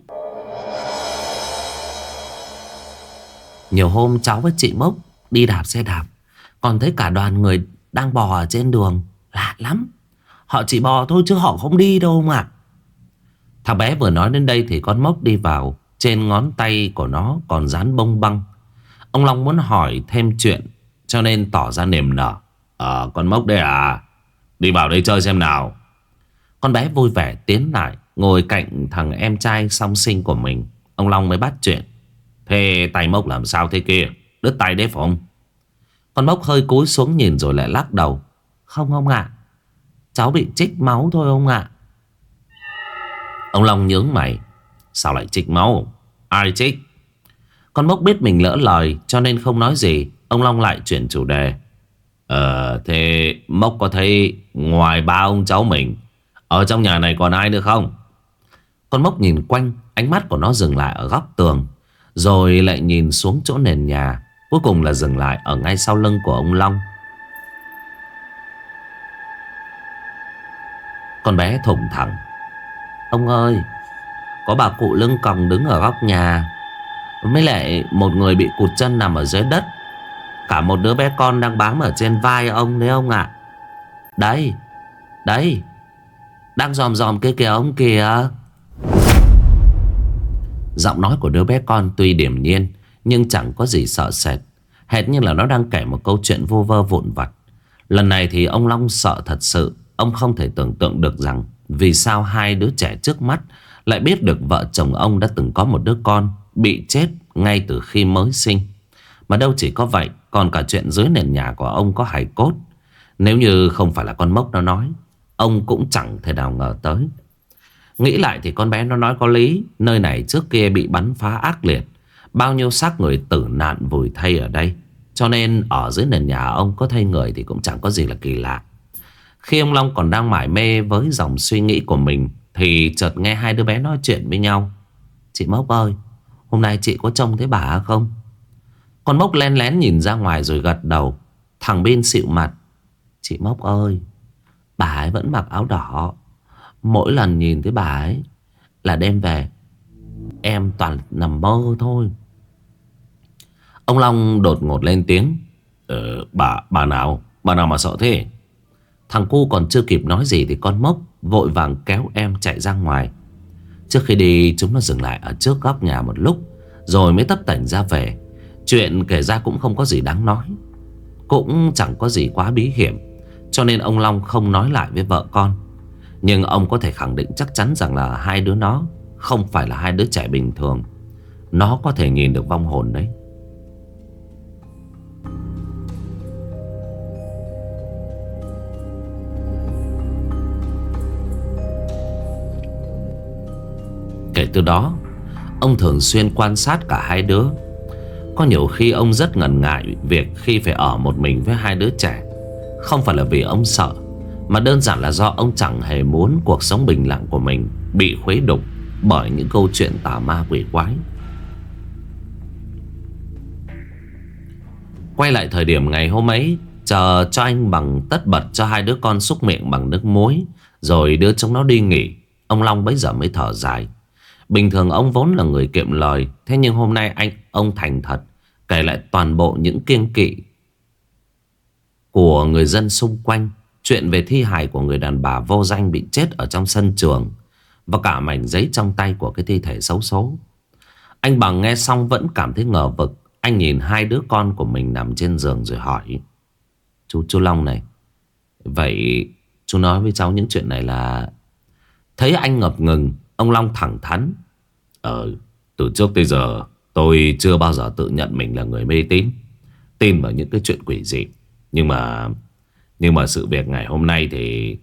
Nhiều hôm cháu với chị Mốc đi đạp xe đạp, còn thấy cả đoàn người đang bò ở trên đường. Lạ lắm. Họ chỉ bò thôi chứ họ không đi đâu mà. Thằng bé vừa nói đến đây thì con Mốc đi vào. Trên ngón tay của nó còn dán bông băng. Ông Long muốn hỏi thêm chuyện, cho nên tỏ ra niềm nở. Con Mốc đây à? Đi vào đây chơi xem nào. Con bé vui vẻ tiến lại, ngồi cạnh thằng em trai song sinh của mình. Ông Long mới bắt chuyện. Thế tay Mốc làm sao thế kia? Đứt tay đấy phải không? Con Mốc hơi cúi xuống nhìn rồi lại lắc đầu. Không ông ạ, cháu bị trích máu thôi ông ạ. Ông Long nhướng mày. Sao lại trích máu? Ai trích? Con Mốc biết mình lỡ lời cho nên không nói gì. Ông Long lại chuyển chủ đề. Thế Mốc có thấy ngoài ba ông cháu mình, ở trong nhà này còn ai nữa không? Con Mốc nhìn quanh, ánh mắt của nó dừng lại ở góc tường, rồi lại nhìn xuống chỗ nền nhà, cuối cùng là dừng lại ở ngay sau lưng của ông Long. Con bé thủng thẳng. Ông ơi, có bà cụ lưng còng đứng ở góc nhà, mới lại một người bị cụt chân nằm ở dưới đất. Cả một đứa bé con đang bám ở trên vai ông đấy ông ạ. Đấy, đấy, đang dòm dòm kia kìa ông kìa. Giọng nói của đứa bé con tuy điềm nhiên nhưng chẳng có gì sợ sệt, hệt như là nó đang kể một câu chuyện vu vơ vụn vặt. Lần này thì ông Long sợ thật sự. Ông không thể tưởng tượng được rằng vì sao hai đứa trẻ trước mắt lại biết được vợ chồng ông đã từng có một đứa con bị chết ngay từ khi mới sinh. Mà đâu chỉ có vậy, còn cả chuyện dưới nền nhà của ông có hài cốt. Nếu như không phải là con Mốc nó nói, ông cũng chẳng thể nào ngờ tới. Nghĩ lại thì con bé nó nói có lý. Nơi này trước kia bị bắn phá ác liệt, bao nhiêu xác người tử nạn vùi thây ở đây, cho nên ở dưới nền nhà ông có thây người thì cũng chẳng có gì là kỳ lạ. Khi ông Long còn đang mải mê với dòng suy nghĩ của mình thì chợt nghe hai đứa bé nói chuyện với nhau. Chị Mốc ơi, hôm nay chị có trông thấy bà không? Con Mốc len lén nhìn ra ngoài rồi gật đầu. Thằng Bin xịu mặt. Chị Mốc ơi, bà ấy vẫn mặc áo đỏ. Mỗi lần nhìn thấy bà ấy là đêm về em toàn nằm mơ thôi. Ông Long đột ngột lên tiếng. Bà nào? Bà nào mà sợ thế? Thằng cu còn chưa kịp nói gì thì con Mốc vội vàng kéo em chạy ra ngoài. Trước khi đi chúng nó dừng lại ở trước góc nhà một lúc, rồi mới tấp tành ra về. Chuyện kể ra cũng không có gì đáng nói, cũng chẳng có gì quá bí hiểm, cho nên ông Long không nói lại với vợ con. Nhưng ông có thể khẳng định chắc chắn rằng là hai đứa nó không phải là hai đứa trẻ bình thường. Nó có thể nhìn được vong hồn đấy. Kể từ đó, ông thường xuyên quan sát cả hai đứa. Có nhiều khi ông rất ngần ngại việc khi phải ở một mình với hai đứa trẻ. Không phải là vì ông sợ, mà đơn giản là do ông chẳng hề muốn cuộc sống bình lặng của mình bị khuấy đục bởi những câu chuyện tà ma quỷ quái. Quay lại thời điểm ngày hôm ấy, chờ cho anh Bằng tất bật cho hai đứa con súc miệng bằng nước muối, rồi đưa chúng nó đi nghỉ, ông Long bấy giờ mới thở dài. Bình thường ông vốn là người kiệm lời, thế nhưng hôm nay ông thành thật kể lại toàn bộ những kiêng kỵ của người dân xung quanh, chuyện về thi hài của người đàn bà vô danh bị chết ở trong sân trường, và cả mảnh giấy trong tay của cái thi thể xấu số. Anh Bằng nghe xong vẫn cảm thấy ngờ vực. Anh nhìn hai đứa con của mình nằm trên giường rồi hỏi: Chú Long này, vậy chú nói với cháu những chuyện này là... Thấy anh ngập ngừng, ông Long thẳng thắn: Từ trước tới giờ tôi chưa bao giờ tự nhận mình là người mê tín, tin vào những cái chuyện quỷ dị. Nhưng mà sự việc ngày hôm nay thì...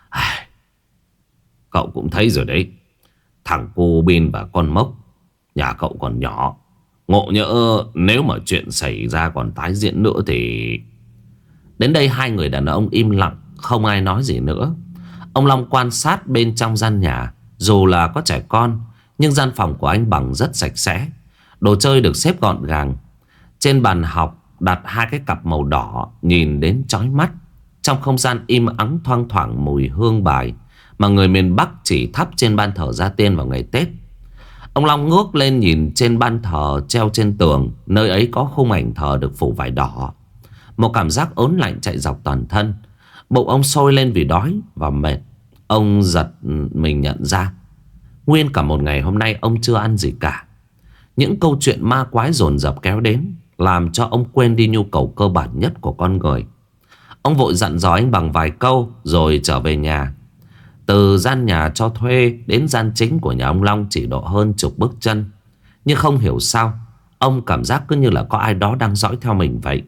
Cậu cũng thấy rồi đấy. Thằng cô Bin và con Mốc, nhà cậu còn nhỏ, ngộ nhỡ nếu mà chuyện xảy ra còn tái diễn nữa thì... Đến đây hai người đàn ông im lặng, không ai nói gì nữa. Ông Long quan sát bên trong gian nhà. Dù là có trẻ con, nhưng gian phòng của anh Bằng rất sạch sẽ. Đồ chơi được xếp gọn gàng. Trên bàn học đặt hai cái cặp màu đỏ nhìn đến chói mắt. Trong không gian im ắng thoang thoảng mùi hương bài mà người miền Bắc chỉ thắp trên ban thờ gia tiên vào ngày Tết. Ông Long ngước lên nhìn trên ban thờ treo trên tường. Nơi ấy có khung ảnh thờ được phủ vải đỏ. Một cảm giác ớn lạnh chạy dọc toàn thân. Bụng ông sôi lên vì đói và mệt. Ông giật mình nhận ra nguyên cả một ngày hôm nay ông chưa ăn gì cả. Những câu chuyện ma quái dồn dập kéo đến, làm cho ông quên đi nhu cầu cơ bản nhất của con người. Ông vội dặn dò anh Bằng vài câu rồi trở về nhà. Từ gian nhà cho thuê đến gian chính của nhà ông Long chỉ độ hơn chục bước chân. Nhưng không hiểu sao ông cảm giác cứ như là có ai đó đang dõi theo mình vậy.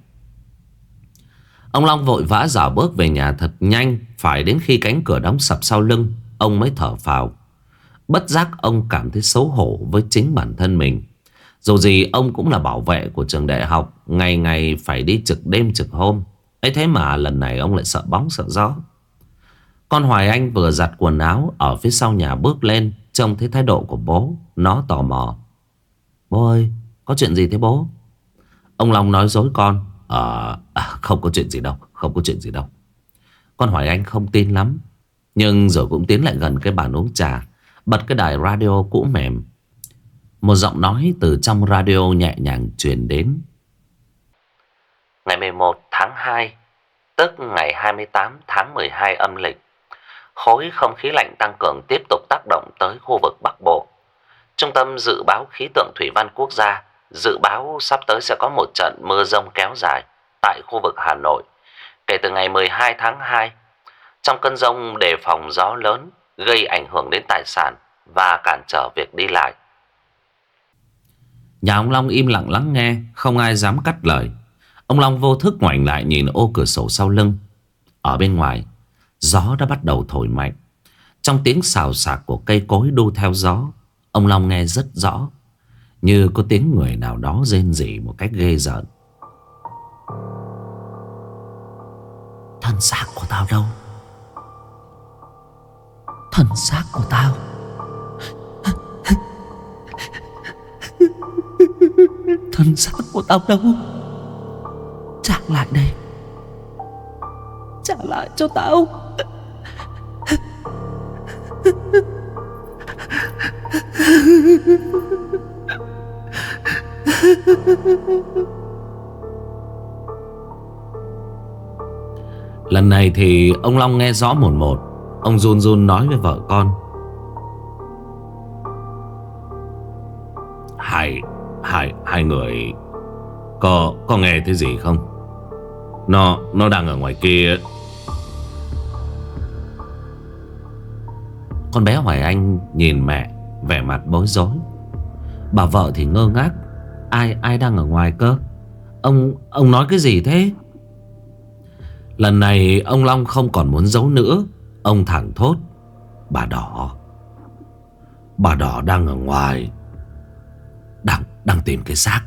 Ông Long vội vã dạo bước về nhà thật nhanh. Phải đến khi cánh cửa đóng sập sau lưng, ông mới thở phào. Bất giác ông cảm thấy xấu hổ với chính bản thân mình. Dù gì ông cũng là bảo vệ của trường đại học, ngày ngày phải đi trực đêm trực hôm. Ấy thế mà lần này ông lại sợ bóng sợ gió. Con Hoài Anh vừa giặt quần áo ở phía sau nhà bước lên, trông thấy thái độ của bố, nó tò mò: Bố ơi, có chuyện gì thế bố? Ông Long nói dối con: Không có chuyện gì đâu, không có chuyện gì đâu. Con Hoài Anh không tin lắm, nhưng rồi cũng tiến lại gần cái bàn uống trà, bật cái đài radio cũ mềm. Một giọng nói từ trong radio nhẹ nhàng truyền đến: Ngày 11 tháng 2, tức ngày 28 tháng 12 âm lịch, khối không khí lạnh tăng cường tiếp tục tác động tới khu vực Bắc Bộ. Trung tâm Dự báo Khí tượng Thủy văn Quốc gia dự báo sắp tới sẽ có một trận mưa rông kéo dài tại khu vực Hà Nội kể từ ngày 12 tháng 2. Trong cơn rông đề phòng gió lớn gây ảnh hưởng đến tài sản và cản trở việc đi lại. Nhà ông Long im lặng lắng nghe, không ai dám cắt lời. Ông Long vô thức ngoảnh lại nhìn ô cửa sổ sau lưng. Ở bên ngoài, gió đã bắt đầu thổi mạnh. Trong tiếng xào xạc của cây cối đu theo gió, ông Long nghe rất rõ, như có tiếng người nào đó rên rỉ một cách ghê rợn. Thân xác của tao đâu? Thân xác của tao. Thân xác của tao đâu? Trả lại đây. Trả lại cho tao. Lần này thì ông Long nghe rõ mồn một. Ông run run nói với vợ con: Hai người có nghe thấy gì không? Nó đang ở ngoài kia. Con bé Hoài Anh nhìn mẹ, vẻ mặt bối rối. Bà vợ thì ngơ ngác. Ai đang ở ngoài cơ? Ông nói cái gì thế? Lần này ông Long không còn muốn giấu nữa. Ông thẳng thốt: Bà Đỏ đang ở ngoài, Đang tìm cái xác.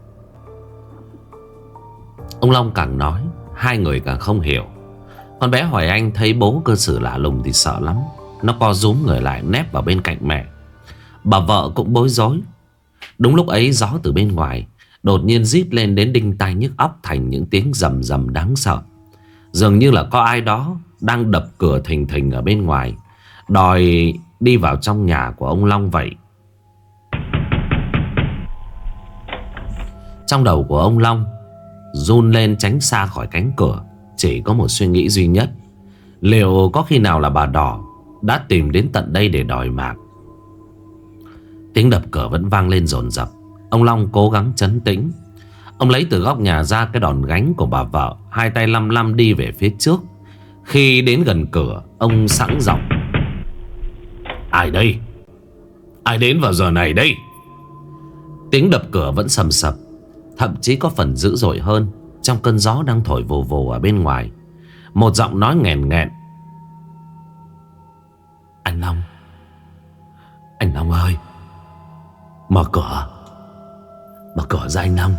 Ông Long càng nói, hai người càng không hiểu. Con bé Hoài Anh thấy bố cư xử lạ lùng thì sợ lắm. Nó co rúm người lại nép vào bên cạnh mẹ. Bà vợ cũng bối rối. Đúng lúc ấy gió từ bên ngoài đột nhiên rít lên đến đinh tai nhức óc, thành những tiếng rầm rầm đáng sợ. Dường như là có ai đó đang đập cửa thình thình ở bên ngoài, đòi đi vào trong nhà của ông Long vậy. Trong đầu của ông Long run lên tránh xa khỏi cánh cửa. Chỉ có một suy nghĩ duy nhất: liệu có khi nào là bà Đỏ đã tìm đến tận đây để đòi mạng? Tiếng đập cửa vẫn vang lên dồn dập. Ông Long cố gắng trấn tĩnh. Ông lấy từ góc nhà ra cái đòn gánh của bà vợ, hai tay lăm lăm đi về phía trước. Khi đến gần cửa, ông sẵn giọng: Ai đây? Ai đến vào giờ này đây? Tiếng đập cửa vẫn sầm sập, thậm chí có phần dữ dội hơn. Trong cơn gió đang thổi vù vù ở bên ngoài, một giọng nói nghẹn nghẹn: Anh Long ơi, mở cửa ra anh Long.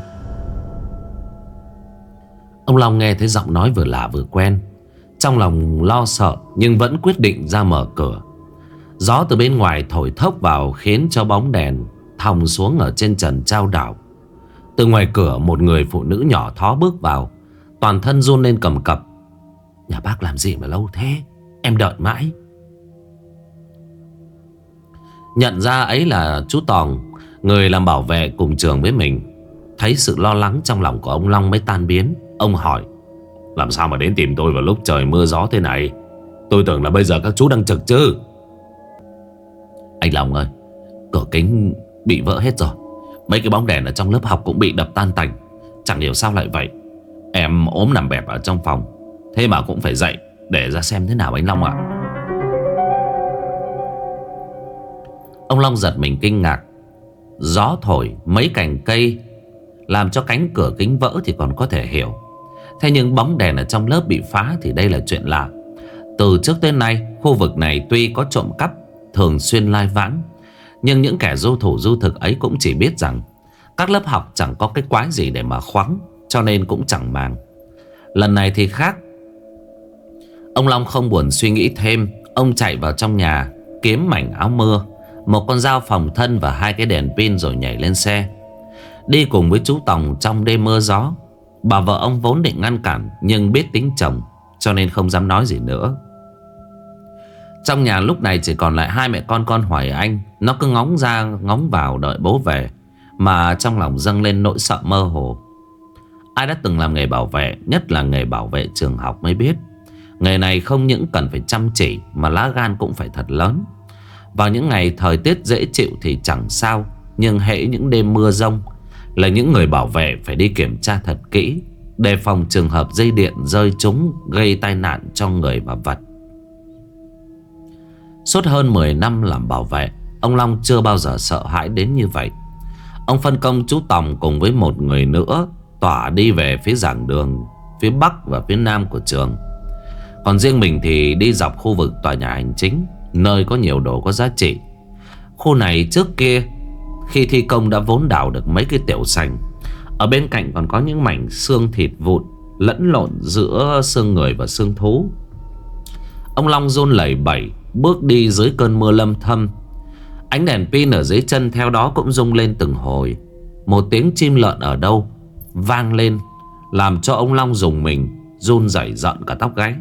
Ông Long nghe thấy giọng nói vừa lạ vừa quen. Trong lòng lo sợ nhưng vẫn quyết định ra mở cửa. Gió từ bên ngoài thổi thốc vào khiến cho bóng đèn thòng xuống ở trên trần trao đảo. Từ ngoài cửa một người phụ nữ nhỏ thó bước vào, toàn thân run lên cầm cập. Nhà bác làm gì mà lâu thế? Em đợi mãi. Nhận ra ấy là chú Tòng, người làm bảo vệ cùng trường với mình. Thấy sự lo lắng trong lòng của ông Long mới tan biến. Ông hỏi: Làm sao mà đến tìm tôi vào lúc trời mưa gió thế này? Tôi tưởng là bây giờ các chú đang trực chứ. Anh Long ơi, cửa kính bị vỡ hết rồi. Mấy cái bóng đèn ở trong lớp học cũng bị đập tan tành. Chẳng hiểu sao lại vậy. Em ốm nằm bẹp ở trong phòng, thế mà cũng phải dậy để ra xem thế nào anh Long ạ. Ông Long giật mình kinh ngạc. Gió thổi mấy cành cây làm cho cánh cửa kính vỡ thì còn có thể hiểu. Thế nhưng bóng đèn ở trong lớp bị phá thì đây là chuyện lạ. Từ trước tới nay khu vực này tuy có trộm cắp thường xuyên lai vãng, nhưng những kẻ du thủ du thực ấy cũng chỉ biết rằng các lớp học chẳng có cái quái gì để mà khoắng, cho nên cũng chẳng màng. Lần này thì khác. Ông Long không buồn suy nghĩ thêm. Ông chạy vào trong nhà, kiếm mảnh áo mưa, một con dao phòng thân và hai cái đèn pin rồi nhảy lên xe, đi cùng với chú Tòng trong đêm mưa gió. Bà vợ ông vốn định ngăn cản, nhưng biết tính chồng cho nên không dám nói gì nữa. Trong nhà lúc này chỉ còn lại hai mẹ con Hoài Anh. Nó cứ ngóng ra ngóng vào đợi bố về, mà trong lòng dâng lên nỗi sợ mơ hồ. Ai đã từng làm nghề bảo vệ, nhất là nghề bảo vệ trường học mới biết, nghề này không những cần phải chăm chỉ mà lá gan cũng phải thật lớn. Vào những ngày thời tiết dễ chịu thì chẳng sao, nhưng hễ những đêm mưa giông là những người bảo vệ phải đi kiểm tra thật kỹ, đề phòng trường hợp dây điện rơi trúng gây tai nạn cho người và vật. Suốt hơn 10 năm làm bảo vệ, ông Long chưa bao giờ sợ hãi đến như vậy. Ông phân công chú Tòng cùng với một người nữa tỏa đi về phía giảng đường phía Bắc và phía Nam của trường. Còn riêng mình thì đi dọc khu vực tòa nhà hành chính, nơi có nhiều đồ có giá trị. Khu này trước kia khi thi công đã vốn đào được mấy cái tiểu sành. Ở bên cạnh còn có những mảnh xương thịt vụn lẫn lộn giữa xương người và xương thú. Ông Long run lẩy bẩy bước đi dưới cơn mưa lâm thâm. Ánh đèn pin ở dưới chân theo đó cũng rung lên từng hồi. Một tiếng chim lợn ở đâu vang lên làm cho ông Long rùng mình, run rẩy giận cả tóc gáy.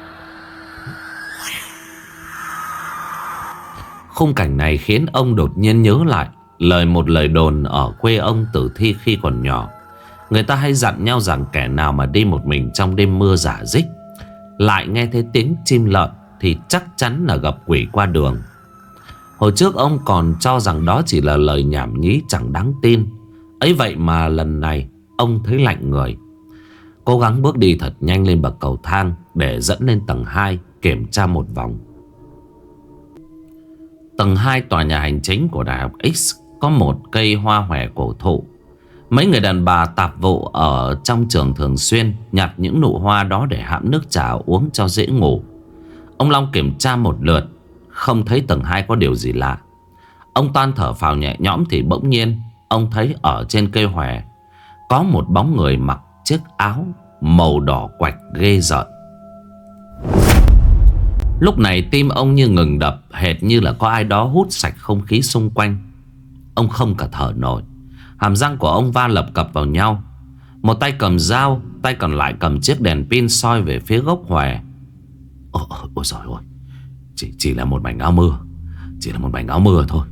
Khung cảnh này khiến ông đột nhiên nhớ lại một lời đồn ở quê ông Tử Thi khi còn nhỏ. Người ta hay dặn nhau rằng kẻ nào mà đi một mình trong đêm mưa rả rích, lại nghe thấy tiếng chim lợn, thì chắc chắn là gặp quỷ qua đường. Hồi trước ông còn cho rằng đó chỉ là lời nhảm nhí chẳng đáng tin. Ấy vậy mà lần này ông thấy lạnh người. Cố gắng bước đi thật nhanh lên bậc cầu thang để dẫn lên tầng 2 kiểm tra một vòng. Tầng 2 tòa nhà hành chính của Đại học X có một cây hoa hòe cổ thụ. Mấy người đàn bà tạp vụ ở trong trường thường xuyên nhặt những nụ hoa đó để hãm nước trà uống cho dễ ngủ. Ông Long kiểm tra một lượt, không thấy tầng 2 có điều gì lạ. Ông toan thở phào nhẹ nhõm thì bỗng nhiên ông thấy ở trên cây hòe có một bóng người mặc chiếc áo màu đỏ quạch ghê rợn. Lúc này tim ông như ngừng đập, hệt như là có ai đó hút sạch không khí xung quanh. Ông không cả thở nổi. Hàm răng của ông va lập cập vào nhau. Một tay cầm dao, tay còn lại cầm chiếc đèn pin soi về phía gốc hòe. Ôi giời ơi, chỉ là một mảnh áo mưa. Chỉ là một mảnh áo mưa thôi.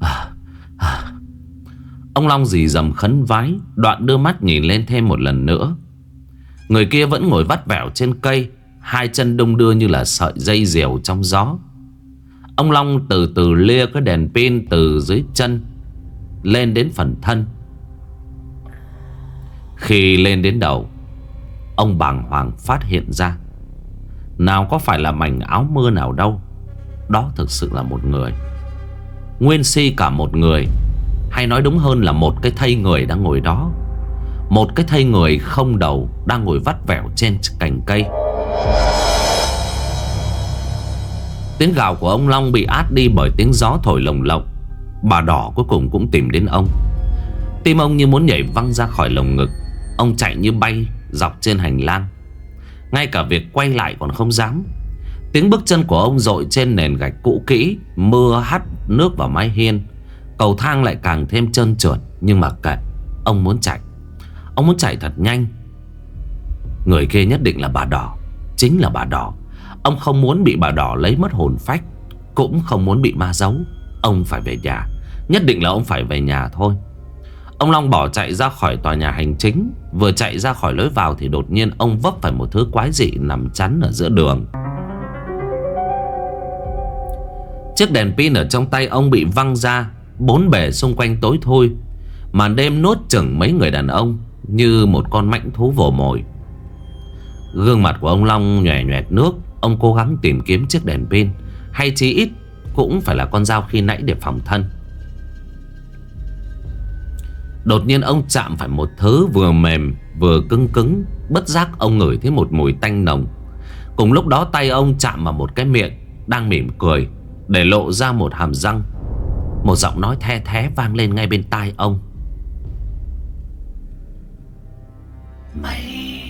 Ông Long rì rầm khấn vái, đoạn đưa mắt nhìn lên thêm một lần nữa. Người kia vẫn ngồi vắt vẻo trên cây, hai chân đung đưa như là sợi dây diều trong gió. Ông Long từ từ lia cái đèn pin từ dưới chân lên đến phần thân. Khi lên đến đầu, ông bàng hoàng phát hiện ra nào có phải là mảnh áo mưa nào đâu. Đó thực sự là một người, nguyên si cả một người. Hay nói đúng hơn là một cái thây người đang ngồi đó. Một cái thây người không đầu đang ngồi vắt vẻo trên cành cây. Tiếng gào của ông Long bị át đi bởi tiếng gió thổi lồng lộng. Bà đỏ cuối cùng cũng tìm đến ông. Tim ông như muốn nhảy văng ra khỏi lồng ngực. Ông chạy như bay dọc trên hành lang, ngay cả việc quay lại còn không dám. Tiếng bước chân của ông dội trên nền gạch cũ kỹ. Mưa hắt nước vào mái hiên. Cầu thang lại càng thêm trơn trượt. Nhưng mà kệ, ông muốn chạy. Ông muốn chạy thật nhanh. Người kia nhất định là bà đỏ. Chính là bà đỏ. Ông không muốn bị bà đỏ lấy mất hồn phách, cũng không muốn bị ma giấu. Ông phải về nhà. Nhất định là ông phải về nhà thôi. Ông Long bỏ chạy ra khỏi tòa nhà hành chính. Vừa chạy ra khỏi lối vào thì đột nhiên ông vấp phải một thứ quái dị nằm chắn ở giữa đường. Chiếc đèn pin ở trong tay ông bị văng ra. Bốn bề xung quanh tối thui. Màn đêm nuốt chửng mấy người đàn ông như một con mãnh thú vồ mồi. Gương mặt của ông Long nhòe nhòe nước. Ông cố gắng tìm kiếm chiếc đèn pin, hay chí ít cũng phải là con dao khi nãy để phòng thân. Đột nhiên ông chạm phải một thứ vừa mềm vừa cứng cứng. Bất giác ông ngửi thấy một mùi tanh nồng. Cùng lúc đó tay ông chạm vào một cái miệng đang mỉm cười, để lộ ra một hàm răng. Một giọng nói the thé vang lên ngay bên tai ông. Mày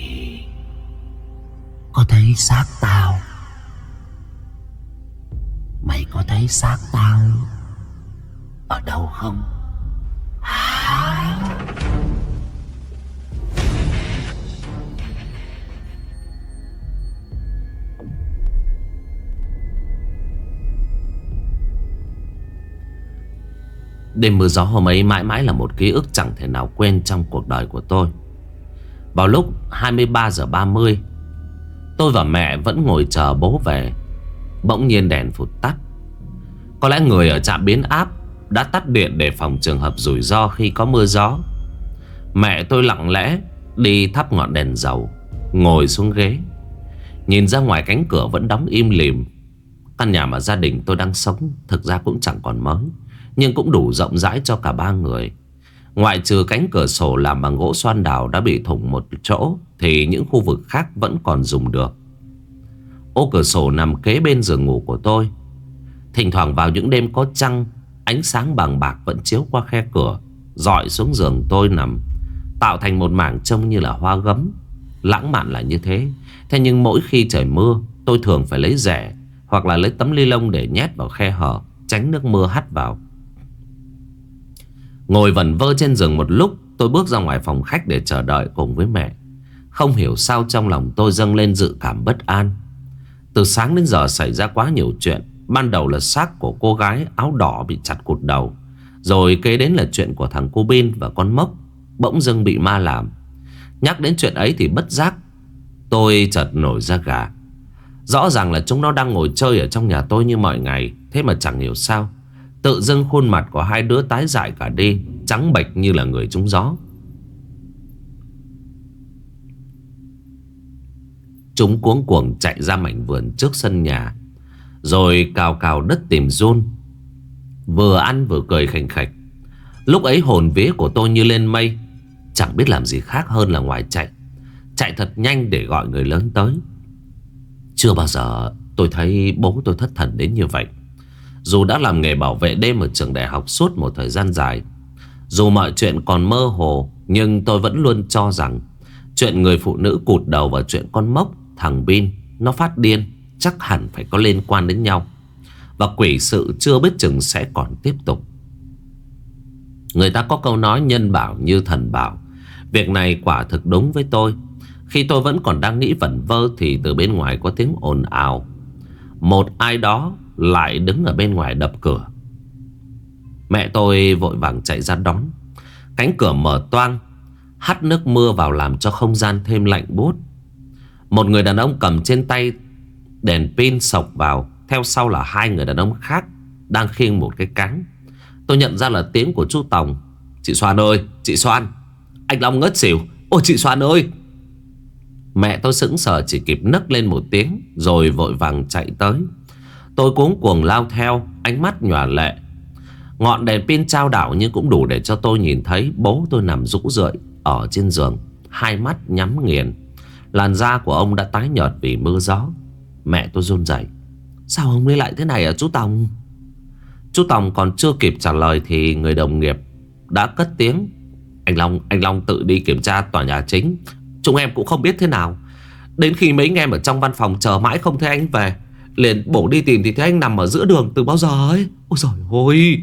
có thấy xác tao? Mày có thấy xác tao ở đâu không? Đêm mưa gió hôm ấy mãi mãi là một ký ức chẳng thể nào quên trong cuộc đời của tôi. Vào lúc 23:30, tôi và mẹ vẫn ngồi chờ bố về. Bỗng nhiên đèn phụt tắt. Có lẽ người ở trạm biến áp đã tắt điện để phòng trường hợp rủi ro khi có mưa gió. Mẹ tôi lặng lẽ đi thắp ngọn đèn dầu, ngồi xuống ghế, nhìn ra ngoài cánh cửa vẫn đóng im lìm. Căn nhà mà gia đình tôi đang sống thực ra cũng chẳng còn mới, nhưng cũng đủ rộng rãi cho cả ba người. Ngoại trừ cánh cửa sổ làm bằng gỗ xoan đào đã bị thủng một chỗ, thì những khu vực khác vẫn còn dùng được. Ô cửa sổ nằm kế bên giường ngủ của tôi. Thỉnh thoảng vào những đêm có trăng, ánh sáng bằng bạc vẫn chiếu qua khe cửa, rọi xuống giường tôi nằm, tạo thành một mảng trông như là hoa gấm. Lãng mạn là như thế. Thế nhưng mỗi khi trời mưa, tôi thường phải lấy rẻ hoặc là lấy tấm ni lông để nhét vào khe hở, tránh nước mưa hắt vào. Ngồi vẩn vơ trên giường một lúc, tôi bước ra ngoài phòng khách để chờ đợi cùng với mẹ. Không hiểu sao trong lòng tôi dâng lên dự cảm bất an. Từ sáng đến giờ xảy ra quá nhiều chuyện. Ban đầu là xác của cô gái áo đỏ bị chặt cụt đầu, rồi kế đến là chuyện của thằng cô Bin và con Mốc bỗng dưng bị ma làm. Nhắc đến chuyện ấy thì bất giác tôi chợt nổi da gà. Rõ ràng là chúng nó đang ngồi chơi ở trong nhà tôi như mọi ngày. Thế mà chẳng hiểu sao tự dưng khuôn mặt của hai đứa tái dại cả đi, trắng bệch như là người trúng gió. Chúng cuống cuồng chạy ra mảnh vườn trước sân nhà, rồi cào cào đất tìm giun. vừa ăn vừa cười khành khạch. Lúc ấy hồn vía của tôi như lên mây, chẳng biết làm gì khác hơn là ngoài chạy. Chạy thật nhanh để gọi người lớn tới. Chưa bao giờ tôi thấy bố tôi thất thần đến như vậy. Dù đã làm nghề bảo vệ đêm ở trường đại học suốt một thời gian dài, dù mọi chuyện còn mơ hồ, nhưng tôi vẫn luôn cho rằng chuyện người phụ nữ cụt đầu và chuyện con mốc thằng Bin nó phát điên chắc hẳn phải có liên quan đến nhau. Và quỷ sự chưa biết chừng sẽ còn tiếp tục. Người ta có câu nói nhân bảo như thần bảo. Việc này quả thực đúng với tôi. Khi tôi vẫn còn đang nghĩ vẩn vơ thì từ bên ngoài có tiếng ồn ào. Một ai đó lại đứng ở bên ngoài đập cửa. Mẹ tôi vội vàng chạy ra đón. Cánh cửa mở toang, hắt nước mưa vào làm cho không gian thêm lạnh buốt. Một người đàn ông cầm trên tay đèn pin sộc vào. Theo sau là hai người đàn ông khác đang khiêng một cái cáng. Tôi nhận ra là tiếng của chú Tòng. Chị Xoan ơi, chị Xoan, anh Long ngất xỉu. Ôi chị Xoan ơi. Mẹ tôi sững sờ chỉ kịp nấc lên một tiếng rồi vội vàng chạy tới. Tôi cuống cuồng lao theo, ánh mắt nhòa lệ. Ngọn đèn pin chao đảo nhưng cũng đủ để cho tôi nhìn thấy bố tôi nằm rũ rượi ở trên giường, hai mắt nhắm nghiền. Làn da của ông đã tái nhợt vì mưa gió. Mẹ tôi run rẩy. Sao ông ấy lại thế này à chú Tòng? Chú Tòng còn chưa kịp trả lời thì người đồng nghiệp đã cất tiếng. Anh Long tự đi kiểm tra tòa nhà chính. Chúng em cũng không biết thế nào. Đến khi mấy anh em ở trong văn phòng chờ mãi không thấy anh về, liền bổ đi tìm thì thấy anh nằm ở giữa đường từ bao giờ ấy. Ôi giời ơi.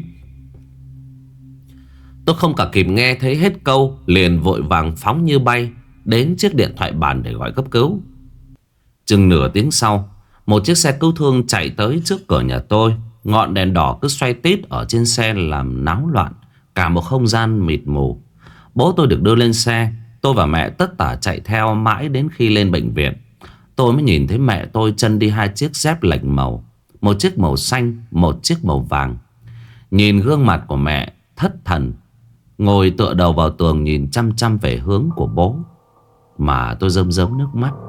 Tôi không cả kịp nghe thấy hết câu, liền vội vàng phóng như bay đến chiếc điện thoại bàn để gọi cấp cứu. Chừng nửa tiếng sau, một chiếc xe cứu thương chạy tới trước cửa nhà tôi. Ngọn đèn đỏ cứ xoay tít ở trên xe làm náo loạn cả một không gian mịt mù. Bố tôi được đưa lên xe. Tôi và mẹ tất tả chạy theo mãi đến khi lên bệnh viện. Tôi mới nhìn thấy mẹ tôi chân đi hai chiếc dép lệch màu. Một chiếc màu xanh, một chiếc màu vàng. Nhìn gương mặt của mẹ thất thần, ngồi tựa đầu vào tường nhìn chăm chăm về hướng của bố, mà tôi rơm rớm nước mắt.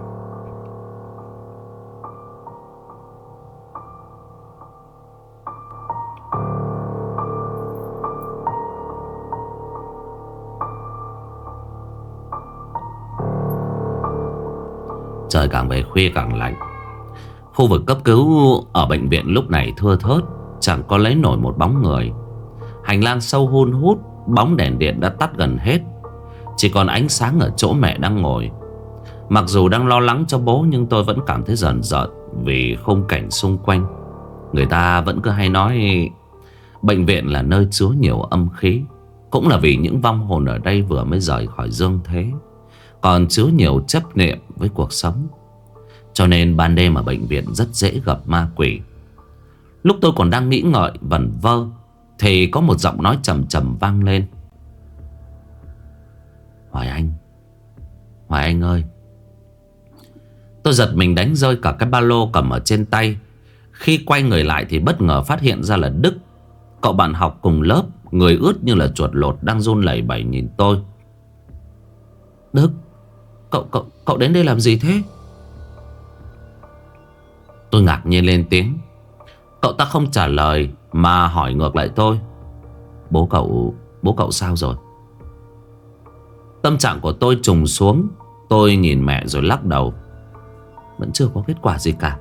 Trời càng về khuya càng lạnh. Khu vực cấp cứu ở bệnh viện lúc này thưa thớt, chẳng có lấy nổi một bóng người. Hành lang sâu hun hút, bóng đèn điện đã tắt gần hết. Chỉ còn ánh sáng ở chỗ mẹ đang ngồi. Mặc dù đang lo lắng cho bố, nhưng tôi vẫn cảm thấy rờn rợn vì khung cảnh xung quanh. Người ta vẫn cứ hay nói bệnh viện là nơi chứa nhiều âm khí. Cũng là vì những vong hồn ở đây vừa mới rời khỏi dương thế, còn chứa nhiều chấp niệm với cuộc sống. Cho nên ban đêm ở bệnh viện rất dễ gặp ma quỷ. Lúc tôi còn đang nghĩ ngợi vẩn vơ thì có một giọng nói trầm trầm vang lên. Hoài Anh ơi. Tôi giật mình đánh rơi cả cái ba lô cầm ở trên tay. Khi quay người lại thì bất ngờ phát hiện ra là Đức, cậu bạn học cùng lớp, người ướt như là chuột lột, đang run lẩy bẩy nhìn tôi. Đức, cậu đến đây làm gì thế? Tôi ngạc nhiên lên tiếng. Cậu ta không trả lời mà hỏi ngược lại tôi. Bố cậu sao rồi? Tâm trạng của tôi trùng xuống. Tôi nhìn mẹ rồi lắc đầu. Vẫn chưa có kết quả gì cả.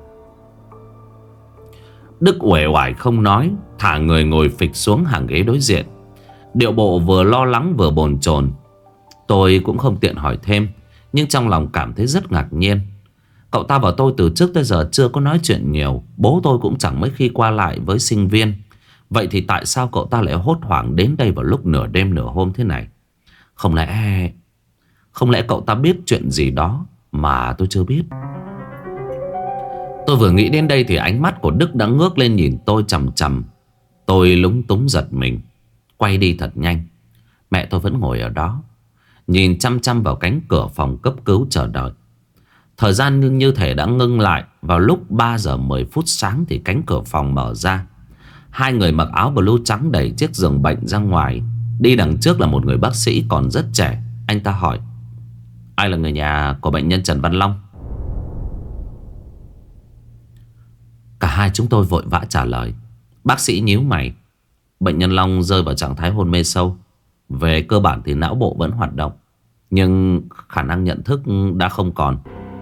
Đức uể oải không nói, thả người ngồi phịch xuống hàng ghế đối diện, điệu bộ vừa lo lắng vừa bồn chồn. Tôi cũng không tiện hỏi thêm, nhưng trong lòng cảm thấy rất ngạc nhiên. Cậu ta và tôi từ trước tới giờ chưa có nói chuyện nhiều. Bố tôi cũng chẳng mấy khi qua lại với sinh viên. Vậy thì tại sao cậu ta lại hốt hoảng đến đây vào lúc nửa đêm nửa hôm thế này? Không lẽ cậu ta biết chuyện gì đó mà tôi chưa biết? Tôi vừa nghĩ đến đây thì ánh mắt của Đức đã ngước lên nhìn tôi chằm chằm. Tôi lúng túng giật mình, quay đi thật nhanh. Mẹ tôi vẫn ngồi ở đó, nhìn chăm chăm vào cánh cửa phòng cấp cứu chờ đợi. Thời gian như thể đã ngưng lại. Vào lúc 3 giờ 10 phút sáng thì cánh cửa phòng mở ra. Hai người mặc áo blue trắng đẩy chiếc giường bệnh ra ngoài. Đi đằng trước là một người bác sĩ còn rất trẻ. Anh ta hỏi: ai là người nhà của bệnh nhân Trần Văn Long? Cả hai chúng tôi vội vã trả lời. Bác sĩ nhíu mày. Bệnh nhân Long rơi vào trạng thái hôn mê sâu. Về cơ bản thì não bộ vẫn hoạt động, nhưng khả năng nhận thức đã không còn.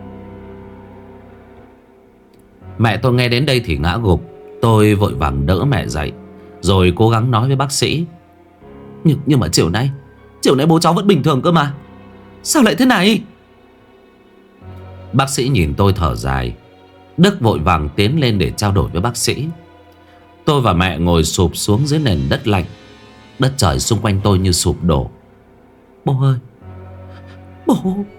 Mẹ tôi nghe đến đây thì ngã gục. Tôi vội vàng đỡ mẹ dậy, rồi cố gắng nói với bác sĩ. Nhưng mà chiều nay bố cháu vẫn bình thường cơ mà. Sao lại thế này? Bác sĩ nhìn tôi thở dài. Đức vội vàng tiến lên để trao đổi với bác sĩ. Tôi và mẹ ngồi sụp xuống dưới nền đất lạnh. Đất trời xung quanh tôi như sụp đổ. Bố ơi, bố.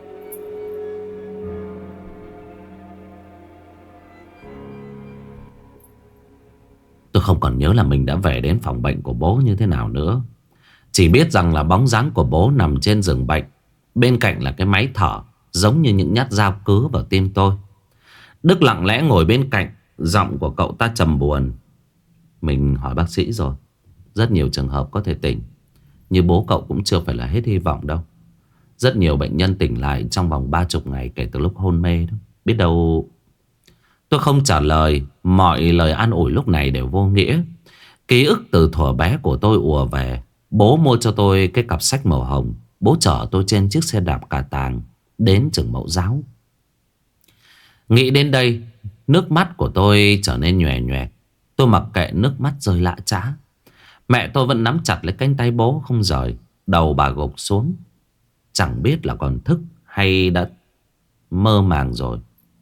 Tôi không còn nhớ là mình đã về đến phòng bệnh của bố như thế nào nữa. Chỉ biết rằng là bóng dáng của bố nằm trên giường bệnh. Bên cạnh là cái máy thở, giống như những nhát dao cứa vào tim tôi. Đức lặng lẽ ngồi bên cạnh. Giọng của cậu ta trầm buồn. Mình hỏi bác sĩ rồi, rất nhiều trường hợp có thể tỉnh, như bố cậu cũng chưa phải là hết hy vọng đâu. Rất nhiều bệnh nhân tỉnh lại trong vòng 30 ngày kể từ lúc hôn mê đó. Biết đâu... Tôi không trả lời. Mọi lời an ủi lúc này đều vô nghĩa. Ký ức từ thuở bé của tôi ùa về. Bố mua cho tôi cái cặp sách màu hồng. Bố chở tôi trên chiếc xe đạp cà tàng đến trường mẫu giáo. Nghĩ đến đây, nước mắt của tôi trở nên nhòe nhòe. Tôi mặc kệ nước mắt rơi lã chã. Mẹ tôi vẫn nắm chặt lấy cánh tay bố không rời. Đầu bà gục xuống. Chẳng biết là còn thức hay đã mơ màng rồi.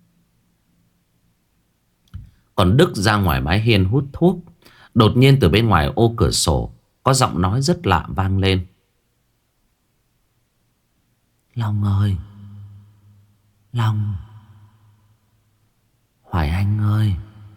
Còn Đức ra ngoài mái hiên hút thuốc. Đột nhiên từ bên ngoài ô cửa sổ có giọng nói rất lạ vang lên. Long ơi, Long, Hoài Anh ơi.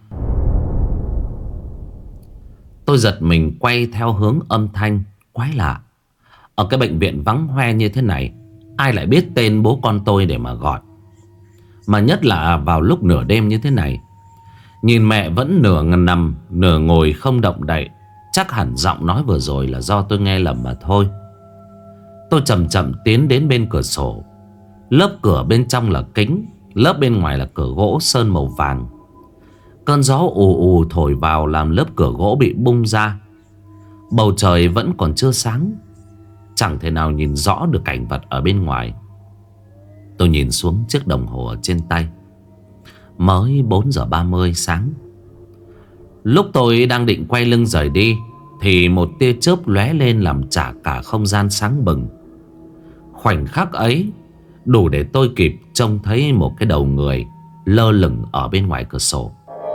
Tôi giật mình quay theo hướng âm thanh. Quái lạ, ở cái bệnh viện vắng hoe như thế này, ai lại biết tên bố con tôi để mà gọi. Mà nhất là vào lúc nửa đêm như thế này. Nhìn mẹ vẫn nửa nằm nửa ngồi không động đậy. Chắc hẳn giọng nói vừa rồi là do tôi nghe lầm mà thôi. Tôi chậm chậm tiến đến bên cửa sổ. Lớp cửa bên trong là kính, lớp bên ngoài là cửa gỗ sơn màu vàng. Cơn gió ù ù thổi vào làm lớp cửa gỗ bị bung ra. Bầu trời vẫn còn chưa sáng, chẳng thể nào nhìn rõ được cảnh vật ở bên ngoài. Tôi nhìn xuống chiếc đồng hồ ở trên tay. Mới 4 giờ 30 sáng. Lúc tôi đang định quay lưng rời đi thì một tia chớp lóe lên làm trả cả không gian sáng bừng. Khoảnh khắc ấy đủ để tôi kịp trông thấy một cái đầu người lơ lửng ở bên ngoài cửa sổ.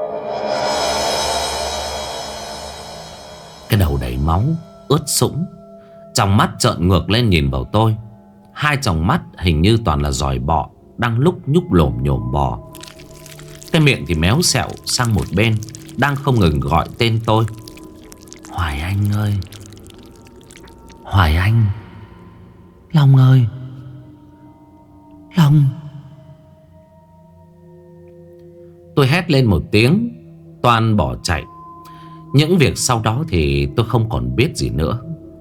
Cái đầu đầy máu, ướt sũng, tròng mắt trợn ngược lên nhìn vào tôi. Hai tròng mắt hình như toàn là giòi bọ đang lúc nhúc lồm nhồm bò. Cái miệng thì méo xẹo sang một bên, đang không ngừng gọi tên tôi. Hoài Anh ơi, Hoài Anh, Long ơi, Long. Tôi hét lên một tiếng, toan bỏ chạy. Những việc sau đó thì tôi không còn biết gì nữa.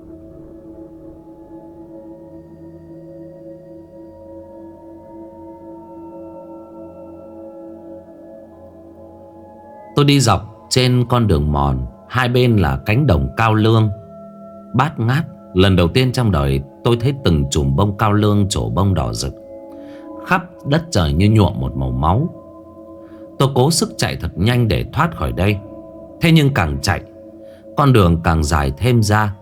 Tôi đi dọc trên con đường mòn. Hai bên là cánh đồng cao lương bát ngát. Lần đầu tiên trong đời tôi thấy từng chùm bông cao lương trổ bông đỏ rực. Khắp đất trời như nhuộm một màu máu. Tôi cố sức chạy thật nhanh để thoát khỏi đây. Thế nhưng càng chạy, con đường càng dài thêm ra.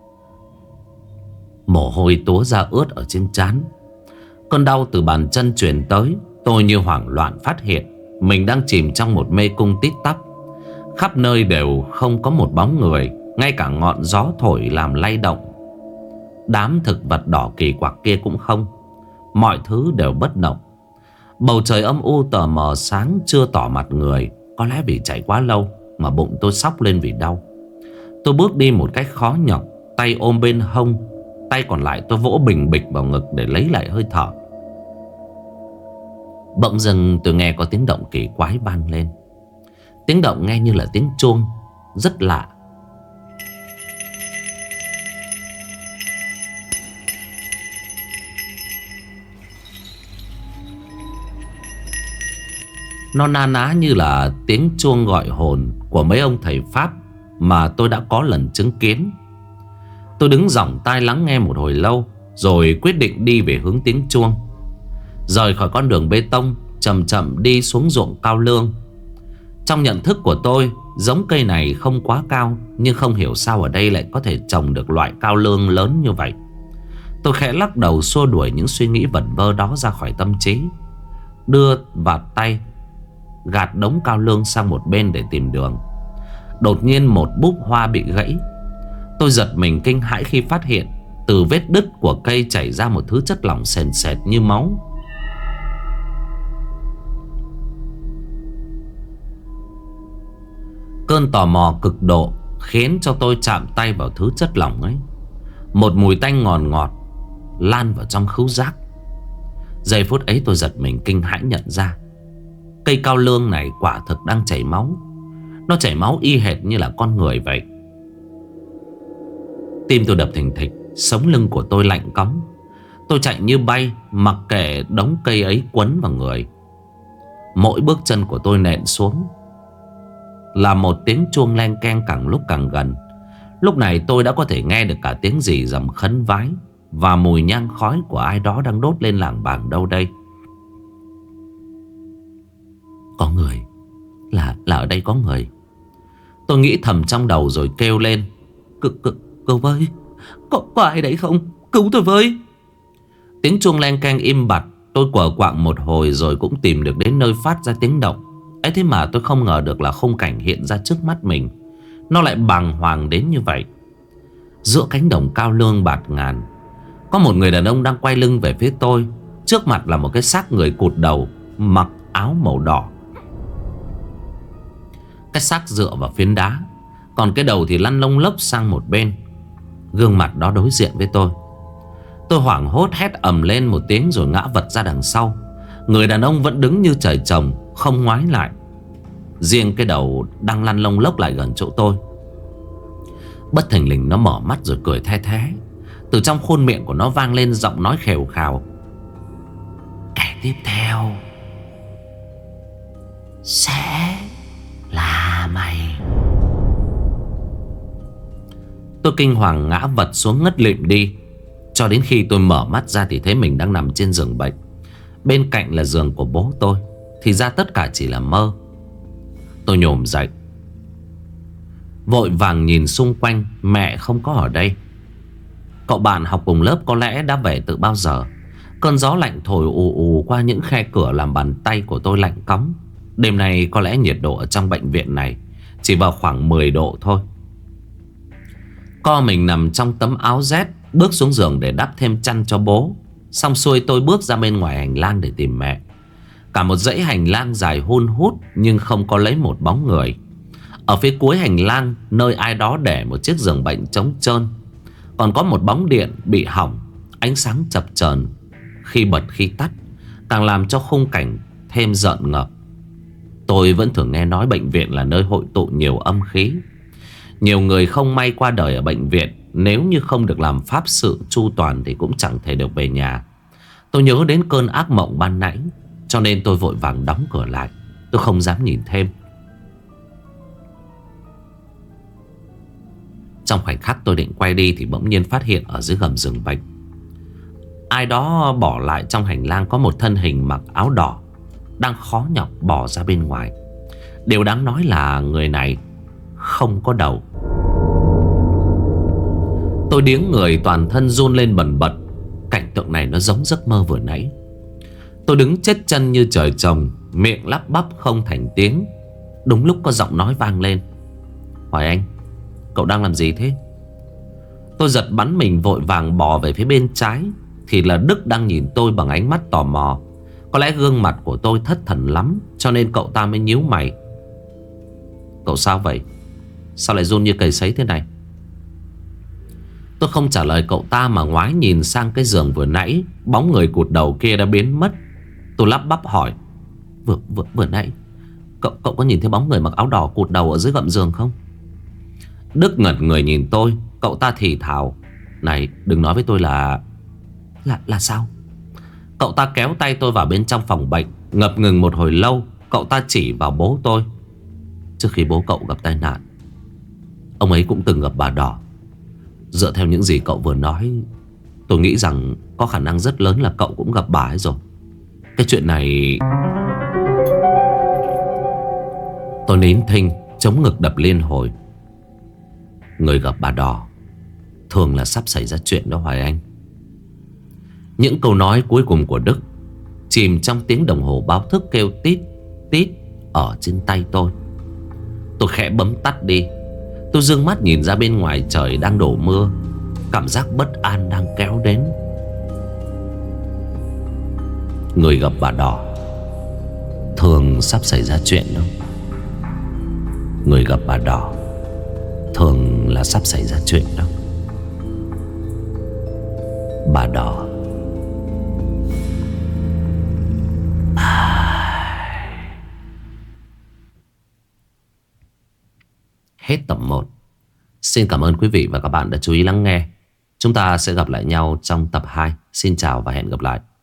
Mồ hôi túa ra ướt ở trên trán. Cơn đau từ bàn chân truyền tới. Tôi như hoảng loạn phát hiện mình đang chìm trong một mê cung tít tắp. Khắp nơi đều không có một bóng người. Ngay cả ngọn gió thổi làm lay động đám thực vật đỏ kỳ quặc kia cũng không. Mọi thứ đều bất động. Bầu trời âm u tờ mờ sáng chưa tỏ mặt người. Có lẽ vì chạy quá lâu mà bụng tôi xóc lên vì đau. Tôi bước đi một cách khó nhọc, tay ôm bên hông, tay còn lại tôi vỗ bình bịch vào ngực để lấy lại hơi thở. Bỗng dưng tôi nghe có tiếng động kỳ quái vang lên. Tiếng động nghe như là tiếng chuông, rất lạ. Nó na ná như là tiếng chuông gọi hồn của mấy ông thầy Pháp mà tôi đã có lần chứng kiến. Tôi đứng dòng tai lắng nghe một hồi lâu, rồi quyết định đi về hướng tiếng chuông. Rời khỏi con đường bê tông, chậm chậm đi xuống ruộng cao lương. Trong nhận thức của tôi, giống cây này không quá cao, nhưng không hiểu sao ở đây lại có thể trồng được loại cao lương lớn như vậy. Tôi khẽ lắc đầu xua đuổi những suy nghĩ vẩn vơ đó ra khỏi tâm trí, đưa vào tay gạt đống cao lương sang một bên để tìm đường. Đột nhiên một búp hoa bị gãy. Tôi giật mình kinh hãi khi phát hiện từ vết đứt của cây chảy ra một thứ chất lỏng sền sệt như máu. Cơn tò mò cực độ khiến cho tôi chạm tay vào thứ chất lỏng ấy. Một mùi tanh ngọt ngọt lan vào trong khứu giác. Giây phút ấy tôi giật mình kinh hãi nhận ra cây cao lương này quả thực đang chảy máu. Nó chảy máu y hệt như là con người vậy. Tim tôi đập thình thịch, sống lưng của tôi lạnh cóng. Tôi chạy như bay, mặc kệ đống cây ấy quấn vào người. Mỗi bước chân của tôi nện xuống là một tiếng chuông leng keng càng lúc càng gần. Lúc này tôi đã có thể nghe được cả tiếng rì rầm khấn vái và mùi nhang khói của ai đó đang đốt lên làng bàng đâu đây. Có người, là ở đây có người. Tôi nghĩ thầm trong đầu rồi kêu lên: Cứu với, có ai đấy không? Cứu tôi với. Tiếng chuông leng keng im bặt. Tôi quờ quạng một hồi rồi cũng tìm được đến nơi phát ra tiếng động ấy. Thế mà tôi không ngờ được là khung cảnh hiện ra trước mắt mình nó lại bàng hoàng đến như vậy. Giữa cánh đồng cao lương bạt ngàn, có một người đàn ông đang quay lưng về phía tôi. Trước mặt là một cái xác người cụt đầu, mặc áo màu đỏ. Cái xác dựa vào phiến đá, còn cái đầu thì lăn lông lốc sang một bên. Gương mặt đó đối diện với tôi. Tôi hoảng hốt hét ầm lên một tiếng rồi ngã vật ra đằng sau. Người đàn ông vẫn đứng như trời trồng, không ngoái lại. Riêng cái đầu đang lăn lông lốc lại gần chỗ tôi. Bất thình lình nó mở mắt rồi cười the thé. Từ trong khuôn miệng của nó vang lên giọng nói khều khào: Kẻ tiếp theo sẽ là mày. Tôi kinh hoàng ngã vật xuống ngất lịm đi. Cho đến khi tôi mở mắt ra thì thấy mình đang nằm trên giường bệnh. Bên cạnh là giường của bố tôi. Thì ra tất cả chỉ là mơ. Tôi nhổm dậy, vội vàng nhìn xung quanh. Mẹ không có ở đây. Cậu bạn học cùng lớp có lẽ đã về từ bao giờ. Cơn gió lạnh thổi ù ù qua những khe cửa làm bàn tay của tôi lạnh cóng. Đêm nay có lẽ nhiệt độ ở trong bệnh viện này chỉ vào khoảng 10 độ thôi. Co mình nằm trong tấm áo rét, bước xuống giường để đắp thêm chăn cho bố. Xong xuôi tôi bước ra bên ngoài hành lang để tìm mẹ. Cả một dãy hành lang dài hun hút nhưng không có lấy một bóng người. Ở phía cuối hành lang, nơi ai đó để một chiếc giường bệnh trống trơn, còn có một bóng điện bị hỏng. Ánh sáng chập chờn khi bật khi tắt, càng làm cho khung cảnh thêm rợn ngợp. Tôi vẫn thường nghe nói bệnh viện là nơi hội tụ nhiều âm khí. Nhiều người không may qua đời ở bệnh viện, nếu như không được làm pháp sự chu toàn thì cũng chẳng thể được về nhà. Tôi nhớ đến cơn ác mộng ban nãy, cho nên tôi vội vàng đóng cửa lại. Tôi không dám nhìn thêm. Trong khoảnh khắc tôi định quay đi thì bỗng nhiên phát hiện ở dưới gầm giường bệnh, ai đó bỏ lại trong hành lang có một thân hình mặc áo đỏ đang khó nhọc bỏ ra bên ngoài. Điều đáng nói là người này không có đầu. Tôi điếng người, toàn thân run lên bần bật. Cảnh tượng này nó giống giấc mơ vừa nãy. Tôi đứng chết chân như trời trồng, miệng lắp bắp không thành tiếng. Đúng lúc có giọng nói vang lên: Hoài Anh, cậu đang làm gì thế? Tôi giật bắn mình vội vàng bò về phía bên trái. Thì là Đức đang nhìn tôi bằng ánh mắt tò mò. Có lẽ gương mặt của tôi thất thần lắm, cho nên cậu ta mới nhíu mày. Cậu sao vậy? Sao lại run như cầy sấy thế này? Tôi không trả lời cậu ta mà ngoái nhìn sang cái giường vừa nãy. Bóng người cụt đầu kia đã biến mất. Tôi lắp bắp hỏi: Vừa nãy cậu có nhìn thấy bóng người mặc áo đỏ cụt đầu ở dưới gầm giường không? Đức ngẩn người nhìn tôi. Cậu ta thì thào: Này, đừng nói với tôi là sao? Cậu ta kéo tay tôi vào bên trong phòng bệnh. Ngập ngừng một hồi lâu, cậu ta chỉ vào bố tôi: Trước khi bố cậu gặp tai nạn, ông ấy cũng từng gặp bà Đỏ. Dựa theo những gì cậu vừa nói, tôi nghĩ rằng có khả năng rất lớn là cậu cũng gặp bà ấy rồi. Cái chuyện này... Tôi nín thinh, chống ngực đập liên hồi. Người gặp bà Đỏ thường là sắp xảy ra chuyện đó Hoài Anh. Những câu nói cuối cùng của Đức chìm trong tiếng đồng hồ báo thức kêu tít tít ở trên tay tôi. Tôi khẽ bấm tắt đi. Tôi dương mắt nhìn ra bên ngoài trời đang đổ mưa. Cảm giác bất an đang kéo đến. Người gặp bà Đỏ thường sắp xảy ra chuyện đâu. Người gặp bà Đỏ thường là sắp xảy ra chuyện đâu. Bà Đỏ. Hết tập 1. Xin cảm ơn quý vị và các bạn đã chú ý lắng nghe. Chúng ta sẽ gặp lại nhau trong tập 2. Xin chào và hẹn gặp lại.